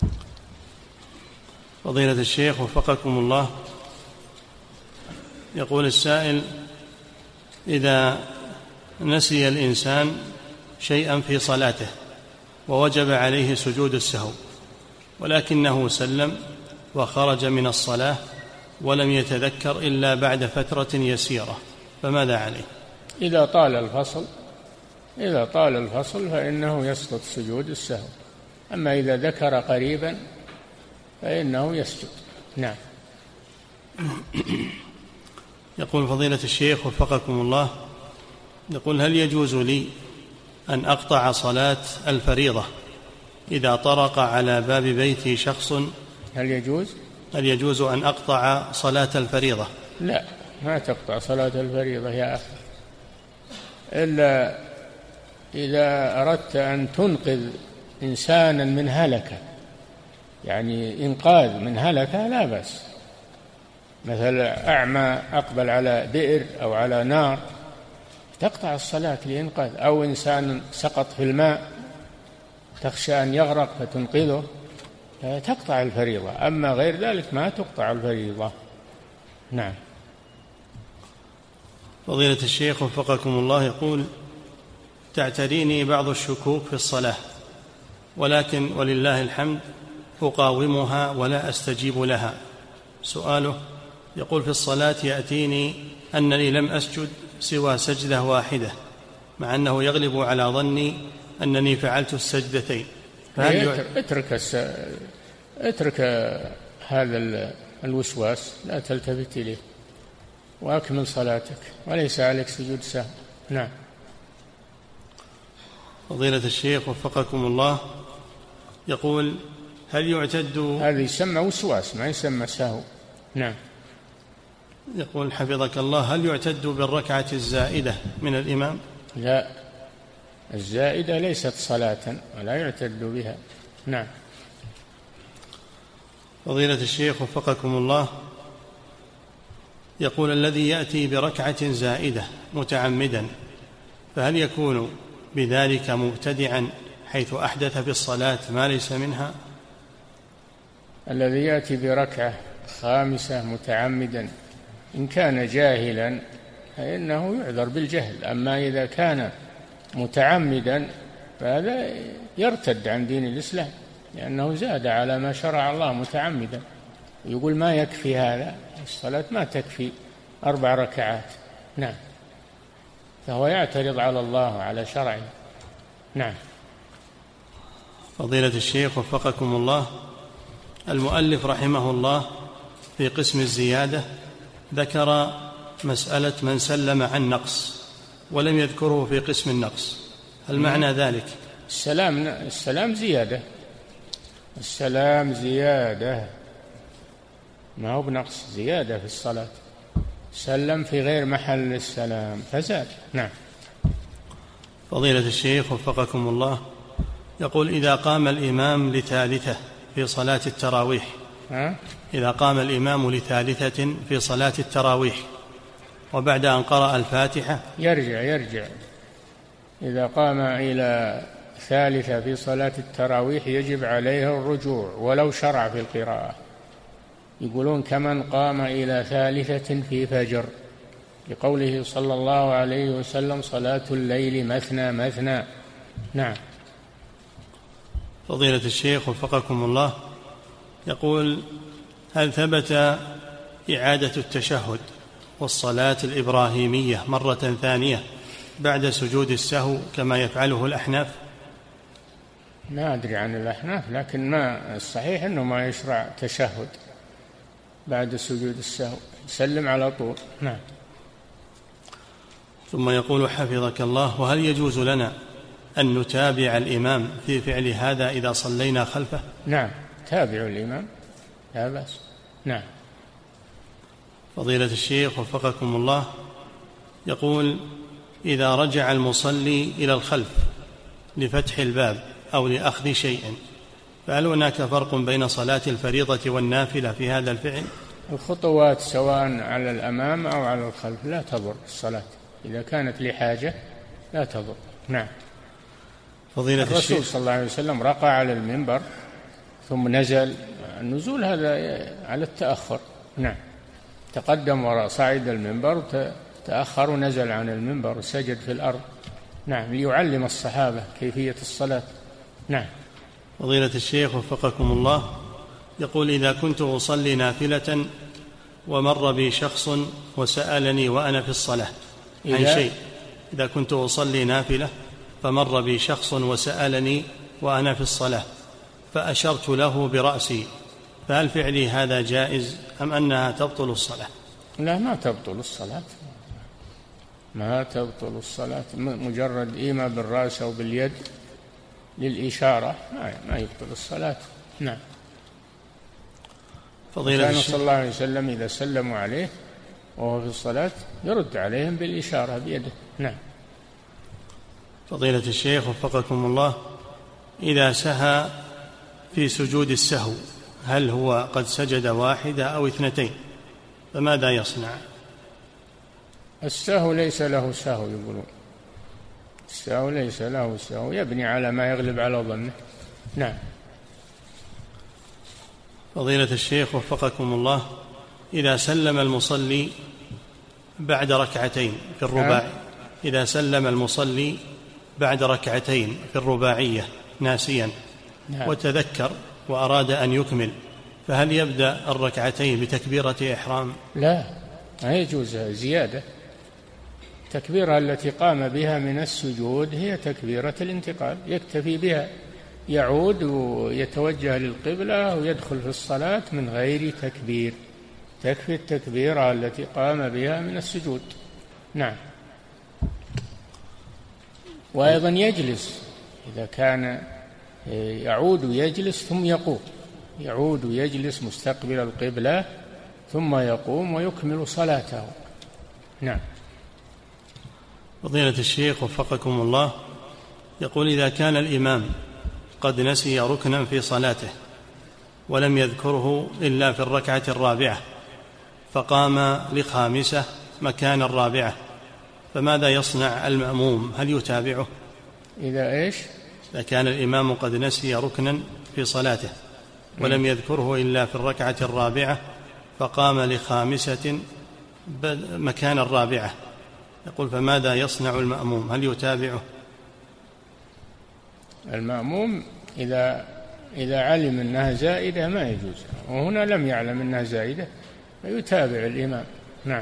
فضيلة الشيخ وفقكم الله، يقول السائل: إذا نسي الإنسان شيئا في صلاته ووجب عليه سجود السهو، ولكنه سلم وخرج من الصلاة ولم يتذكر إلا بعد فترة يسيرة، فماذا عليه؟ إذا طال الفصل إذا طال الفصل فإنه يسقط سجود السهو، أما إذا ذكر قريبا فإنه يسجد. نعم. يقول فضيلة الشيخ وفقكم الله، يقول: هل يجوز لي أن أقطع صلاة الفريضة إذا طرق على باب بيتي شخص؟ هل يجوز هل يجوز أن أقطع صلاة الفريضة؟ لا، ما تقطع صلاة الفريضة يا أخي، إلا إذا أردت أن تنقذ إنسانا من هلكة، يعني إنقاذ من هلكة لا بأس، مثلا أعمى أقبل على بئر أو على نار تقطع الصلاة لإنقاذ، أو إنسان سقط في الماء تخشى أن يغرق فتنقذه تقطع الفريضة، أما غير ذلك ما تقطع الفريضة. نعم. فضيلة الشيخ وفقكم الله، يقول: تعتريني بعض الشكوك في الصلاة، ولكن ولله الحمد أقاومها ولا أستجيب لها. سؤاله: يقول: في الصلاة يأتيني أنني لم أسجد سوى سجدة واحدة، مع أنه يغلب على ظني أنني فعلت السجدتين، اترك الس... اترك هذا الوسواس، لا تلتفت إليه وأكمل صلاتك، وليس عليك سجود سهو. نعم. فضيلة الشيخ وفقكم الله، يقول: هل يعتد هذا يسمى وسواس ما يسمى سهو. نعم. يقول حفظك الله: هل يعتد بالركعة الزائدة من الإمام؟ لا، الزائدة ليست صلاة ولا يعتد بها. نعم. فضيلة الشيخ وفقكم الله، يقول: الذي يأتي بركعة زائدة متعمدا فهل يكون بذلك مبتدعا حيث أحدث في الصلاة ما ليس منها؟ الذي يأتي بركعة خامسة متعمدا إن كان جاهلا فإنه يعذر بالجهل. أما إذا كان متعمدا فهذا يرتد عن دين الإسلام، لأنه زاد على ما شرع الله متعمدا، يقول ما يكفي هذا، الصلاة ما تكفي أربع ركعات. نعم، فهو يعترض على الله وعلى شرعه. نعم. فضيلة الشيخ وفقكم الله، المؤلف رحمه الله في قسم الزيادة ذكر مسألة من سلم عن نقص ولم يذكره في قسم النقص، هل معنى ذلك؟ السلام السلام زيادة، السلام زيادة ما هو بنقص، زيادة في الصلاة، سلم في غير محل السلام فزاد. نعم. فضيلة الشيخ وفقكم الله، يقول إذا قام الإمام لثالثة في صلاة التراويح ها؟ إذا قام الإمام لثالثة في صلاة التراويح وبعد أن قرأ الفاتحة يرجع يرجع إذا قام إلى ثالثة في صلاة التراويح يجب عليه الرجوع ولو شرع في القراءة، يقولون كمن قام إلى ثالثة في فجر، لقوله صلى الله عليه وسلم صلاة الليل مثنى مثنى. نعم. فضيلة الشيخ وفقكم الله، يقول هل ثبت إعادة التشهد والصلاة الإبراهيمية مرة ثانية بعد سجود السهو كما يفعله الأحناف؟ ما أدري عن الأحناف، لكن ما الصحيح أنه ما يشرع تشهد بعد سجود السهو، يسلم على طول. نعم. ثم يقول حفظك الله، وهل يجوز لنا أن نتابع الإمام في فعل هذا إذا صلينا خلفه؟ نعم، تابعوا الإمام لا بأس. نعم. فضيلة الشيخ وفقكم الله، يقول إذا رجع المصلي إلى الخلف لفتح الباب أو لأخذ شيء، فهل هناك فرق بين صلاة الفريضة والنافلة في هذا الفعل؟ الخطوات سواء على الأمام أو على الخلف لا تضر الصلاة، إذا كانت لحاجة لا تضر. نعم. فضيلة الرسول الشيخ صلى الله عليه وسلم رقى على المنبر ثم نزل، النزول هذا على التأخر. نعم. تقدم وراء صعد المنبر، تأخر ونزل عن المنبر وسجد في الأرض. نعم، ليعلم الصحابة كيفية الصلاة. نعم. فضيلة الشيخ وفقكم الله، يقول إذا كنت أصلي نافلة ومر بي شخص وسألني وأنا في الصلاة عن شيء، إذا كنت أصلي نافلة فمر بي شخص وسألني وأنا في الصلاة فأشرت له برأسي، فهل فعلي هذا جائز أم أنها تبطل الصلاة؟ لا، ما تبطل الصلاة، ما تبطل الصلاة، مجرد إيماء بالرأس أو باليد للإشارة ما يبطل الصلاة. نعم. فضيلة كان صلى الله عليه وسلم إذا سلموا عليه وهو في الصلاة يرد عليهم بالإشارة بيده. نعم. فضيلة الشيخ وفقكم الله، إذا سهى في سجود السهو هل هو قد سجد واحدة أو اثنتين، فماذا يصنع؟ السهو ليس له سهو، يقولون السهو ليس له سهو، يبني على ما يغلب على ظنه. نعم. فضيلة الشيخ وفقكم الله، إذا سلم المصلي بعد ركعتين في الرباعي إذا سلم المصلي بعد ركعتين في الرباعية ناسيا نعم. وتذكر وأراد أن يكمل، فهل يبدأ الركعتين بتكبيرة إحرام؟ لا، ما يجوز زيادة. التكبيرة التي قام بها من السجود هي تكبيرة الانتقال، يكتفي بها، يعود ويتوجه للقبلة ويدخل في الصلاة من غير تكبير، تكفي التكبيرة التي قام بها من السجود. نعم. وأيضا يجلس، إذا كان يعود يجلس ثم يقوم، يعود يجلس مستقبل القبلة ثم يقوم ويكمل صلاته. نعم. فضيلة الشيخ وفقكم الله، يقول إذا كان الإمام قد نسي ركنا في صلاته ولم يذكره إلا في الركعة الرابعة فقام لخامسة مكان الرابعة، فماذا يصنع المأموم؟ هل يتابعه؟ إذا إيش؟ إذا كان الإمام قد نسي ركنا في صلاته ولم يذكره إلا في الركعة الرابعة فقام لخامسة مكان الرابعة، يقول فماذا يصنع المأموم؟ هل يتابعه؟ المأموم إذا إذا علم أنها زائدة ما يجوز، وهنا لم يعلم أنها زائدة فيتابع الإمام. نعم.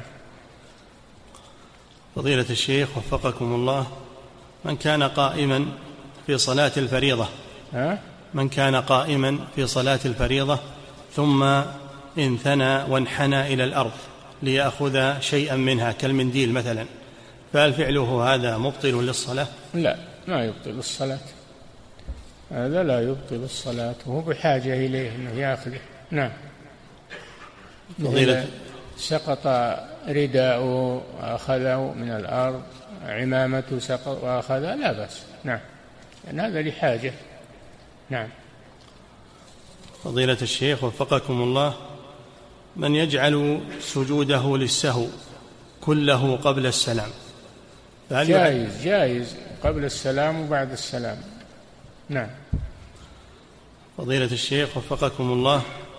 فضيلة الشيخ وفقكم الله، من كان قائما في صلاة الفريضة ها؟ من كان قائما في صلاة الفريضة ثم انثنى وانحنى إلى الأرض ليأخذ شيئا منها كالمنديل مثلا، فهل فعله هذا مبطل للصلاة؟ لا، ما يبطل الصلاة، هذا لا يبطل الصلاة، وهو بحاجة إليه أنه يأخذه. نعم. فضيلة سقط رداءه وأخذه من الأرض، عمامته سقط وأخذها، لا بأس. نعم، لأن هذا لحاجة. نعم. فضيلة الشيخ وفقكم الله، من يجعل سجوده للسهو كله قبل السلام فهل جائز جائز قبل السلام وبعد السلام. نعم. فضيلة الشيخ وفقكم الله،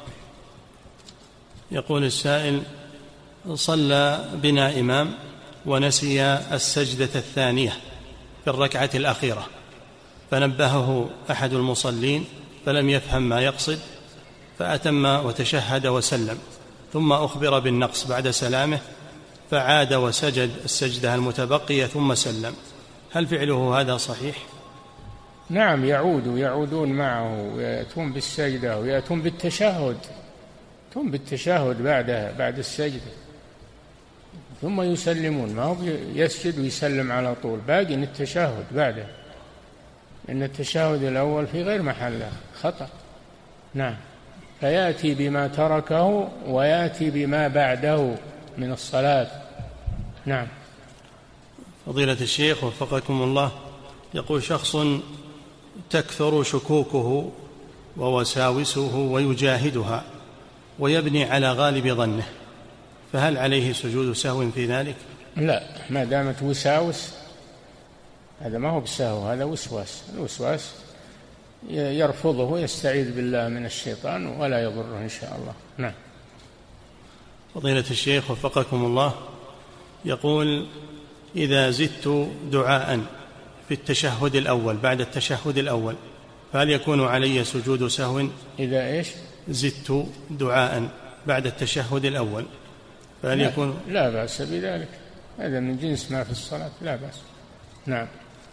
يقول السائل: صلى بنا إمام ونسي السجدة الثانية في الركعة الأخيرة، فنبهه أحد المصلين فلم يفهم ما يقصد، فأتم وتشهد وسلم، ثم أخبر بالنقص بعد سلامه فعاد وسجد السجدة المتبقية ثم سلم، هل فعله هذا صحيح؟ نعم، يعود يعودون معه ويأتون بالسجدة ويأتون بالتشهد، يأتون بالتشهد بعدها بعد السجدة ثم يسلمون، ما هو يسجد ويسلم على طول، باقي التشهد بعده، إن التشهد الأول في غير محله، خطأ. نعم. فيأتي بما تركه ويأتي بما بعده من الصلاة. نعم. فضيلة الشيخ وفقكم الله، يقول شخص تكثر شكوكه ووساوسه ويجاهدها ويبني على غالب ظنه، فهل عليه سجود سهو في ذلك؟ لا، ما دامت وساوس هذا ما هو بسهو، هذا وسواس، الوسواس يرفضه ويستعيذ بالله من الشيطان ولا يضره إن شاء الله. نعم. فضيلة الشيخ وفقكم الله، يقول إذا زدت دعاء في التشهد الأول بعد التشهد الأول فهل يكون علي سجود سهو؟ إذا إيش؟ زدت دعاء بعد التشهد الأول فهل لا يكون؟ لا بأس بذلك، هذا من جنس ما في الصلاة، لا بأس. نعم.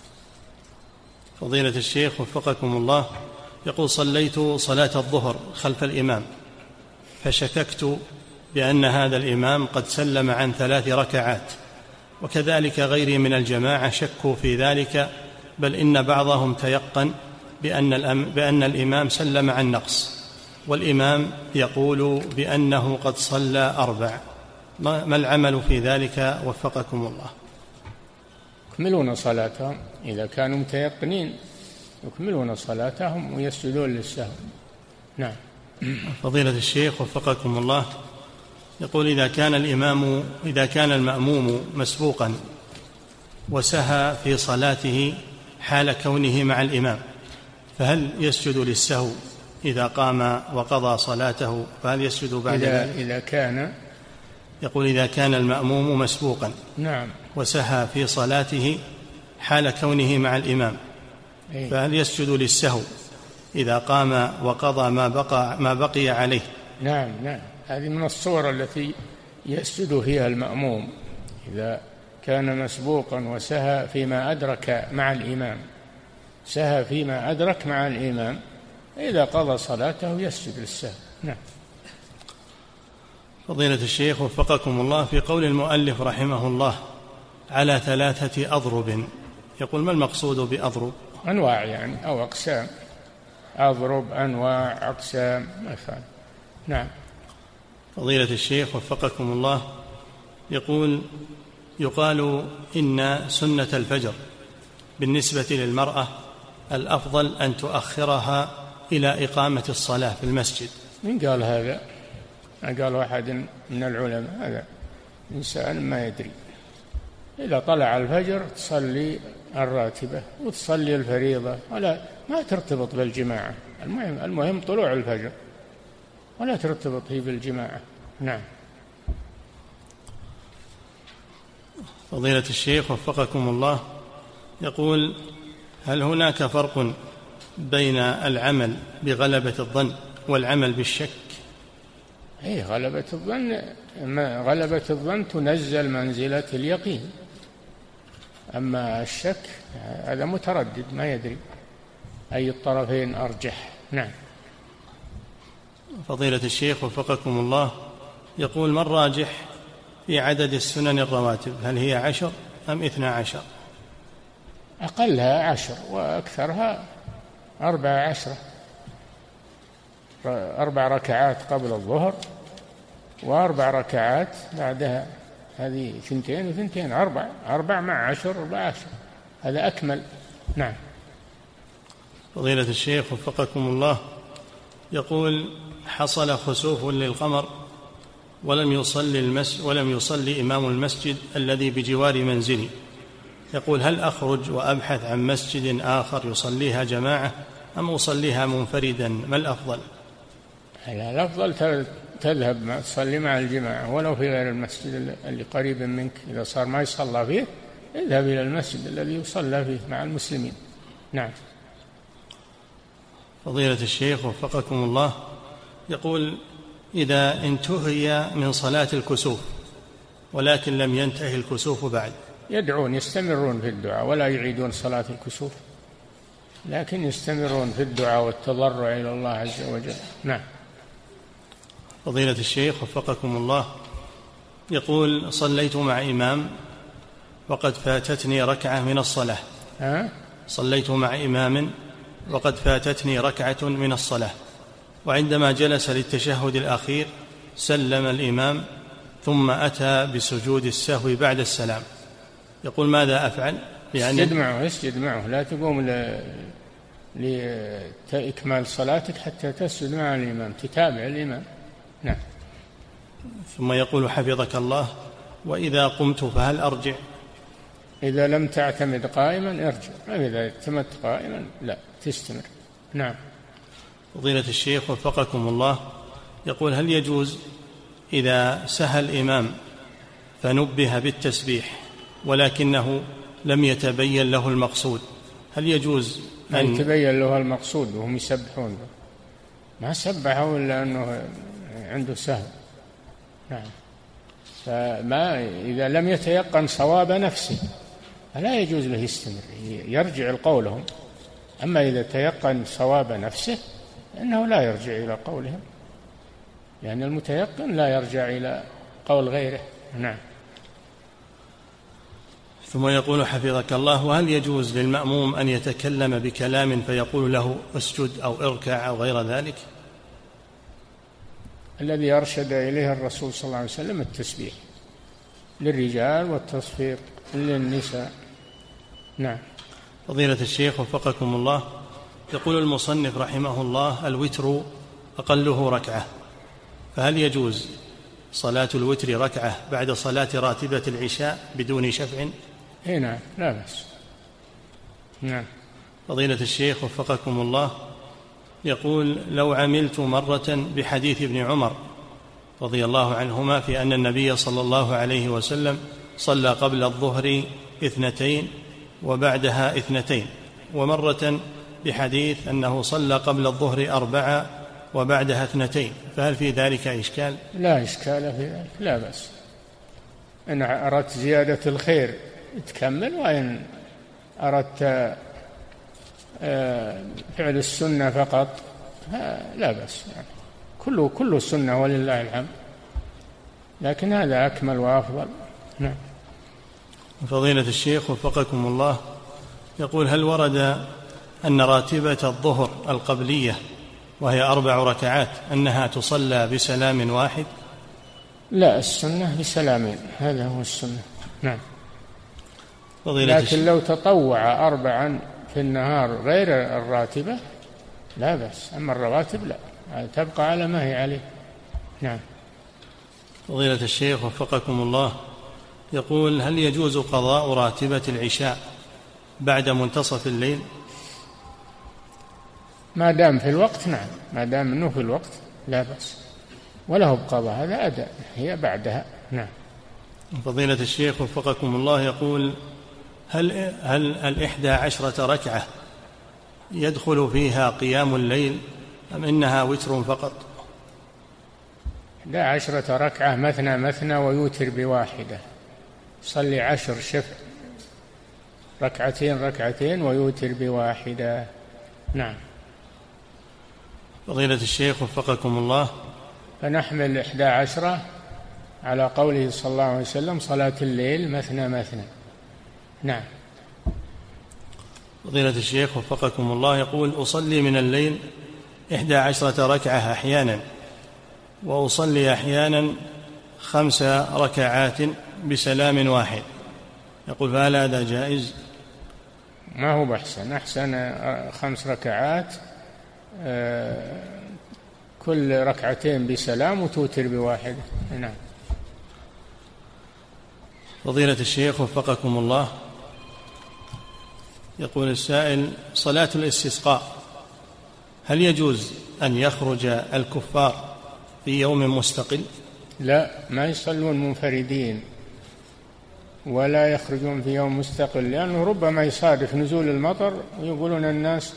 فضيلة الشيخ وفقكم الله، يقول صليت صلاة الظهر خلف الإمام فشككت بأن هذا الإمام قد سلم عن ثلاث ركعات، وكذلك غيري من الجماعة شكوا في ذلك، بل إن بعضهم تيقن بأن, الأم بأن الإمام سلم عن نقص، والإمام يقول بأنه قد صلى أربع، ما العمل في ذلك وفقكم الله؟ يكملون صلاتهم إذا كانوا متيقنين، يكملون صلاتهم ويسجدون للسهو. نعم. فضيلة الشيخ وفقكم الله، يقول إذا كان الإمام إذا كان المأموم مسبوقا وسهى في صلاته حال كونه مع الإمام، فهل يسجد للسهو إذا قام وقضى صلاته؟ فهل يسجد بعد إذا, ذلك؟ إذا كان يقول إذا كان المأموم مسبوقا نعم وسهى في صلاته حال كونه مع الإمام، فهل يسجد للسهو إذا قام وقضى ما بقى, ما بقي عليه؟ نعم نعم، هذه من الصور التي يسجد فيها المأموم إذا كان مسبوقا وسهى فيما أدرك مع الإمام، سهى فيما أدرك مع الإمام، إذا قضى صلاته يسجد للسهو. نعم. فضيلة الشيخ وفقكم الله، في قول المؤلف رحمه الله على ثلاثة أضرب، يقول ما المقصود بأضرب؟ أنواع يعني أو أقسام، أضرب أنواع أقسام مثلا. نعم. فضيلة الشيخ وفقكم الله، يقول يقال إن سنة الفجر بالنسبة للمرأة الأفضل أن تؤخرها إلى إقامة الصلاة في المسجد. من قال هذا؟ قال واحد من العلماء، هذا إنسان ما يدري. إذا طلع الفجر تصلي الراتبة وتصلي الفريضة، ولا ما ترتبط بالجماعة، المهم المهم طلوع الفجر، ولا ترتبط هي بالجماعة. نعم. فضيلة الشيخ وفقكم الله، يقول: هل هناك فرق بين العمل بغلبة الظن والعمل بالشك؟ أي غلبة الظن، ما غلبة الظن تنزل منزلة اليقين، أما الشك هذا متردد ما يدري أي الطرفين أرجح. نعم. فضيلة الشيخ وفقكم الله، يقول: ما الراجح في عدد السنن الرواتب؟ هل هي عشر أم اثنا عشر؟ أقلها عشر وأكثرها أربع عشرة، أربع ركعات قبل الظهر وأربع ركعات بعدها، هذه ثنتين وثنتين، أربع أربع مع عشر أربع عشر، هذا أكمل. نعم. فضيلة الشيخ وفقكم الله، يقول: حصل خسوف للقمر ولم يصلي المس ولم يصلي إمام المسجد الذي بجوار منزلي، يقول: هل أخرج وأبحث عن مسجد آخر يصليها جماعة أم أصليها منفردا؟ ما الأفضل؟ الأفضل تذهب تصلي مع الجماعة ولو في غير المسجد اللي قريب منك، إذا صار ما يصلى فيه اذهب إلى المسجد الذي يصلى فيه مع المسلمين. نعم. فضيلة الشيخ وفقكم الله، يقول: إذا انتهي من صلاة الكسوف ولكن لم ينتهي الكسوف بعد، يدعون يستمرون في الدعاء ولا يعيدون صلاة الكسوف، لكن يستمرون في الدعاء والتضرع إلى الله عز وجل. نعم. فضيلة الشيخ وفقكم الله، يقول: صليت مع إمام وقد فاتتني ركعة من الصلاة. ها؟ صليت مع إمام وقد فاتتني ركعة من الصلاة، وعندما جلس للتشهد الأخير سلم الإمام ثم أتى بسجود السهو بعد السلام، يقول: ماذا أفعل؟ يعني اسجد معه اسجد معه لا تقوم لإكمال صلاتك حتى تسجد مع الإمام، تتابع الإمام. نعم. ثم يقول: حفظك الله: وإذا قمت فهل أرجع؟ إذا لم تعتمد قائما ارجع، إذا اعتمدت قائما لا تستمر. نعم. فضيلة الشيخ وفقكم الله، يقول: هل يجوز إذا سهى الإمام فنبه بالتسبيح ولكنه لم يتبين له المقصود، هل يجوز أن يتبين له المقصود وهم يسبحون؟ ما سبحوا إلا أنه عنده سهو. نعم. فما إذا لم يتيقن صواب نفسه فلا يجوز له يستمر، يرجع لقولهم. أما إذا تيقن صواب نفسه فإنه لا يرجع إلى قولهم، لأن يعني المتيقن لا يرجع إلى قول غيره. نعم. ثم يقول: حفظك الله: وهل يجوز للمأموم أن يتكلم بكلام فيقول له اسجد أو اركع أو غير ذلك؟ الذي أرشد إليه الرسول صلى الله عليه وسلم التسبيح للرجال والتصفيق للنساء. نعم. فضيلة الشيخ وفقكم الله، يقول المصنف رحمه الله: الوتر أقله ركعة، فهل يجوز صلاة الوتر ركعة بعد صلاة راتبة العشاء بدون شفع؟ اي نعم، لا بأس. نعم. فضيلة الشيخ وفقكم الله، يقول: لو عملت مرة بحديث ابن عمر رضي الله عنهما في أن النبي صلى الله عليه وسلم صلى قبل الظهر اثنتين وبعدها اثنتين، ومرة بحديث أنه صلى قبل الظهر أربعة وبعدها اثنتين، فهل في ذلك إشكال؟ لا إشكال في ذلك، لا بأس. إن أردت زيادة الخير تكمل، وإن أردت فعل السنة فقط لا بأس، يعني كله كله سنة ولله الحمد، لكن هذا أكمل وأفضل. نعم. فضيلة الشيخ وفقكم الله، يقول: هل ورد أن راتبة الظهر القبلية وهي أربع ركعات أنها تصلى بسلام واحد؟ لا، السنة بسلامين، هذا هو السنة. نعم. فضيلة لكن الشيخ لو تطوع أربعا في النهار غير الراتبة لا بأس، أما الرواتب لا، تبقى على ما هي عليه. نعم. فضيلة الشيخ وفقكم الله، يقول: هل يجوز قضاء راتبة العشاء بعد منتصف الليل؟ ما دام في الوقت نعم، ما دام أنه في الوقت لا بأس، وله بقضاء، هذا أداء، هي بعدها. نعم. فضيلة الشيخ وفقكم الله يقول: هل هل الإحدى عشرة ركعة يدخل فيها قيام الليل أم إنها وتر فقط؟ لا، عشرة ركعة مثنى مثنى ويوتر بواحدة، صلي عشر شفع، ركعتين ركعتين ويوتر بواحدة. نعم. فضيلة الشيخ وفقكم الله، فنحمل إحدى عشرة على قوله صلى الله عليه وسلم: صلاة الليل مثنى مثنى. نعم. فضيلة الشيخ وفقكم الله يقول: أصلي من الليل إحدى عشرة ركعة أحيانا، وأصلي أحيانا خمس ركعات بسلام واحد، يقول: فهل هذا جائز؟ ما هو بأحسن، أحسن خمس ركعات كل ركعتين بسلام وتوتر بواحد. نعم. فضيلة الشيخ وفقكم الله، يقول السائل: صلاة الاستسقاء هل يجوز أن يخرج الكفار في يوم مستقل؟ لا، ما يصلون منفردين ولا يخرجون في يوم مستقل، لأنه ربما يصادف نزول المطر ويقولون الناس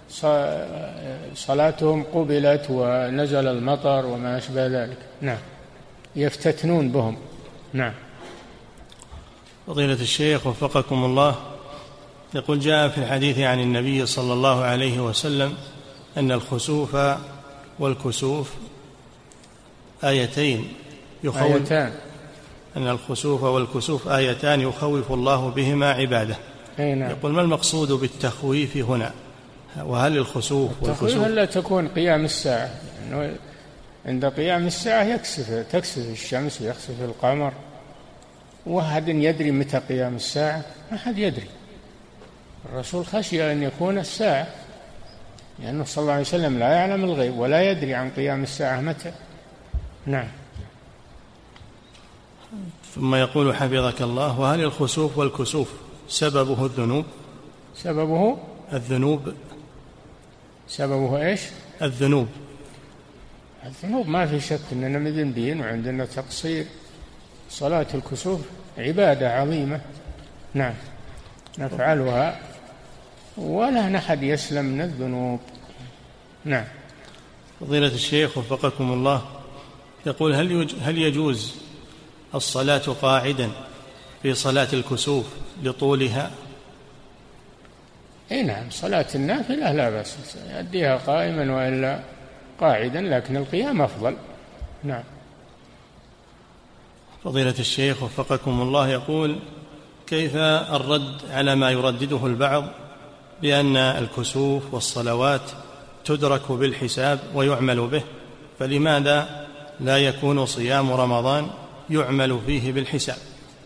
صلاتهم قبلت ونزل المطر وما أشبه ذلك. نعم، يفتتنون بهم. نعم. فضيلة الشيخ وفقكم الله، يقول: جاء في الحديث عن النبي صلى الله عليه وسلم أن الخسوف والكسوف آيتين يخوف آيتان أن الخسوف والكسوف آيتان يخوف الله بهما عباده. نعم. يقول: ما المقصود بالتخويف هنا؟ وهل الخسوف والكسوف لا تكون قيام الساعة، يعني عند قيام الساعة يكسف تكسف الشمس ويخسف القمر، وأحد يدري متى قيام الساعة؟ ما أحد يدري. الرسول خشي أن يكون الساعة، لأنه صلى الله عليه وسلم لا يعلم الغيب ولا يدري عن قيام الساعة متى. نعم. ثم يقول حفظك الله: وهل الخسوف والكسوف سببه الذنوب؟ سببه الذنوب. سببه إيش؟ الذنوب. الذنوب ما في شك أننا مذنبين وعندنا تقصير. صلاة الكسوف عبادة عظيمة، نعم، نفعلها ولا أحد يسلم من الذنوب. نعم. فضيلة الشيخ وفقكم الله، يقول: هل هل يجوز الصلاة قاعدا في صلاة الكسوف لطولها؟ اي نعم، صلاة النافلة لا بأس يؤديها قائما وإلا قاعدا، لكن القيام أفضل. نعم. فضيلة الشيخ وفقكم الله، يقول: كيف الرد على ما يردده البعض بأن الكسوف والصلوات تدرك بالحساب ويعمل به، فلماذا لا يكون صيام رمضان يعمل فيه بالحساب؟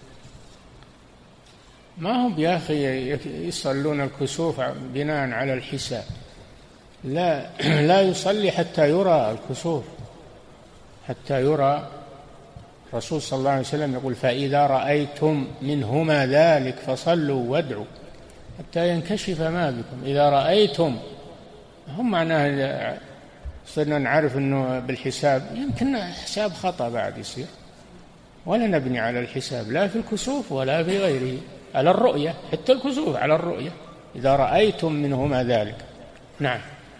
ما هم يا أخي يصلون الكسوف بناء على الحساب، لا لا يصلي حتى يرى الكسوف، حتى يرى. الرسول صلى الله عليه وسلم يقول: فإذا رأيتم منهما ذلك فصلوا وادعوا حتى ينكشف ما بكم. إذا رأيتم، هم معناه صرنا نعرف أنه بالحساب، يمكن حساب خطأ بعد يصير، ولا نبني على الحساب لا في الكسوف ولا في غيره، على الرؤية، حتى الكسوف على الرؤية، إذا رأيتم منهما ذلك. نعم.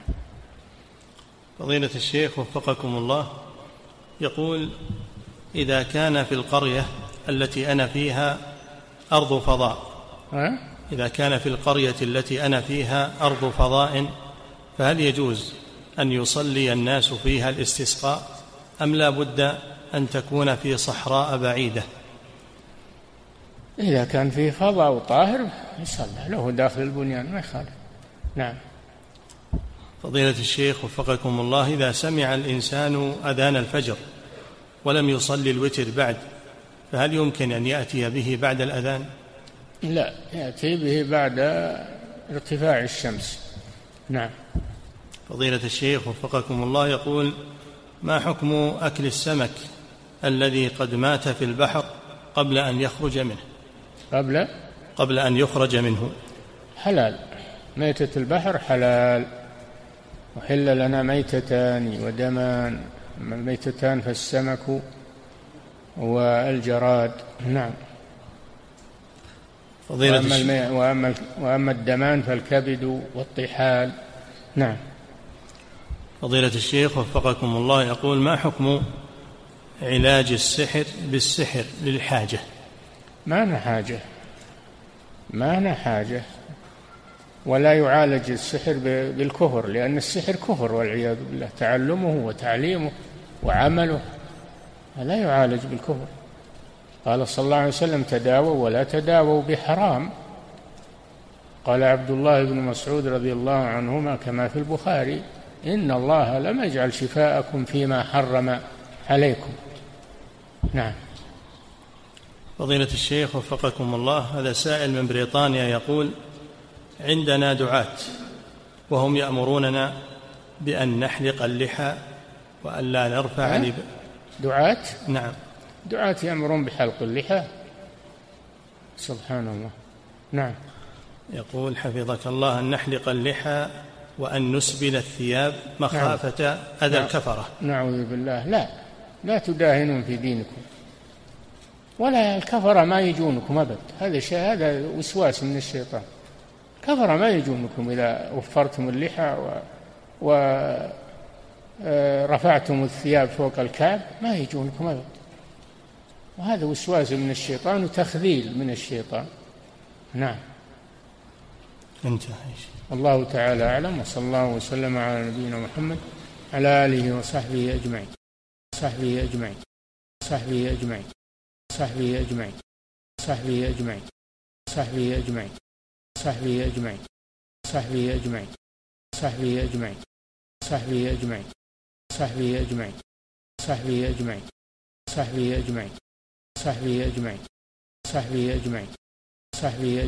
فضيلة الشيخ وفقكم الله، يقول: إذا كان في القرية التي أنا فيها أرض فضاء، ها؟ إذا كان في القرية التي أنا فيها أرض فضاء، فهل يجوز أن يصلي الناس فيها الاستسقاء أم لا بد أن تكون في صحراء بعيدة؟ إذا كان فيه فضاء وطاهر يصلى له داخل البنيان ما يخالف. نعم. فضيلة الشيخ وفقكم الله، إذا سمع الإنسان أذان الفجر ولم يصلي الوتر بعد، فهل يمكن أن يأتي به بعد الأذان؟ لا، يأتي به بعد ارتفاع الشمس. نعم. فضيلة الشيخ وفقكم الله، يقول: ما حكم أكل السمك الذي قد مات في البحر قبل أن يخرج منه؟ قبل قبل أن يخرج منه. حلال، ميتة البحر حلال، وحل لنا ميتتان ودمان، أما الميتتان فالسمك والجراد. نعم. فضيلة وأما, الشيخ وأما, وأما الدمان فالكبد والطحال. نعم. فضيلة الشيخ وفقكم الله، يقول: ما حكم علاج السحر بالسحر للحاجة؟ ما أنا حاجة ما أنا حاجة ولا يعالج السحر بالكفر، لأن السحر كفر والعياذ بالله، تعلمه وتعليمه وعمله لا يعالج بالكفر. قال صلى الله عليه وسلم: تداووا ولا تداووا بحرام. قال عبد الله بن مسعود رضي الله عنهما كما في البخاري: إن الله لم يجعل شفاءكم فيما حرم عليكم. نعم. فضيلة الشيخ وفقكم الله، هذا سائل من بريطانيا يقول: عندنا دعاة وهم يأمروننا بأن نحلق اللحى وأن لا نرفع لب... دعاة؟ نعم. دعاة يأمرون بحلق اللحى؟ سبحان الله. نعم. يقول حفظك الله: أن نحلق اللحى وأن نسبل الثياب مخافة نعم. أذى نعم. الكفرة. نعوذ بالله. لا لا تداهنون في دينكم، ولا الكفرة ما يجونكم أبد. هذا شيء، هذا وسواس من الشيطان. كفر ما يجونكم إذا وفرتم اللحى ورفعتم الثياب فوق الكعب، ما يجونكم أبدا. وهذا وسواس من الشيطان وتخذيل من الشيطان. نعم. انتهى. الله تعالى أعلم، وصلى الله وسلم على نبينا محمد على آله وصحبه أجمعين صحبه أجمعين صحبه أجمعين صحبه أجمعين صحبه أجمعين صحبه أجمعين صحبه أجمعين صحبه أجمعين صحبه أجمعين صحبه أجمعين صحبه أجمعين صحبه أجمعين صحبه أجمعين صحبه أجمعين صحبه أجمعين صحبه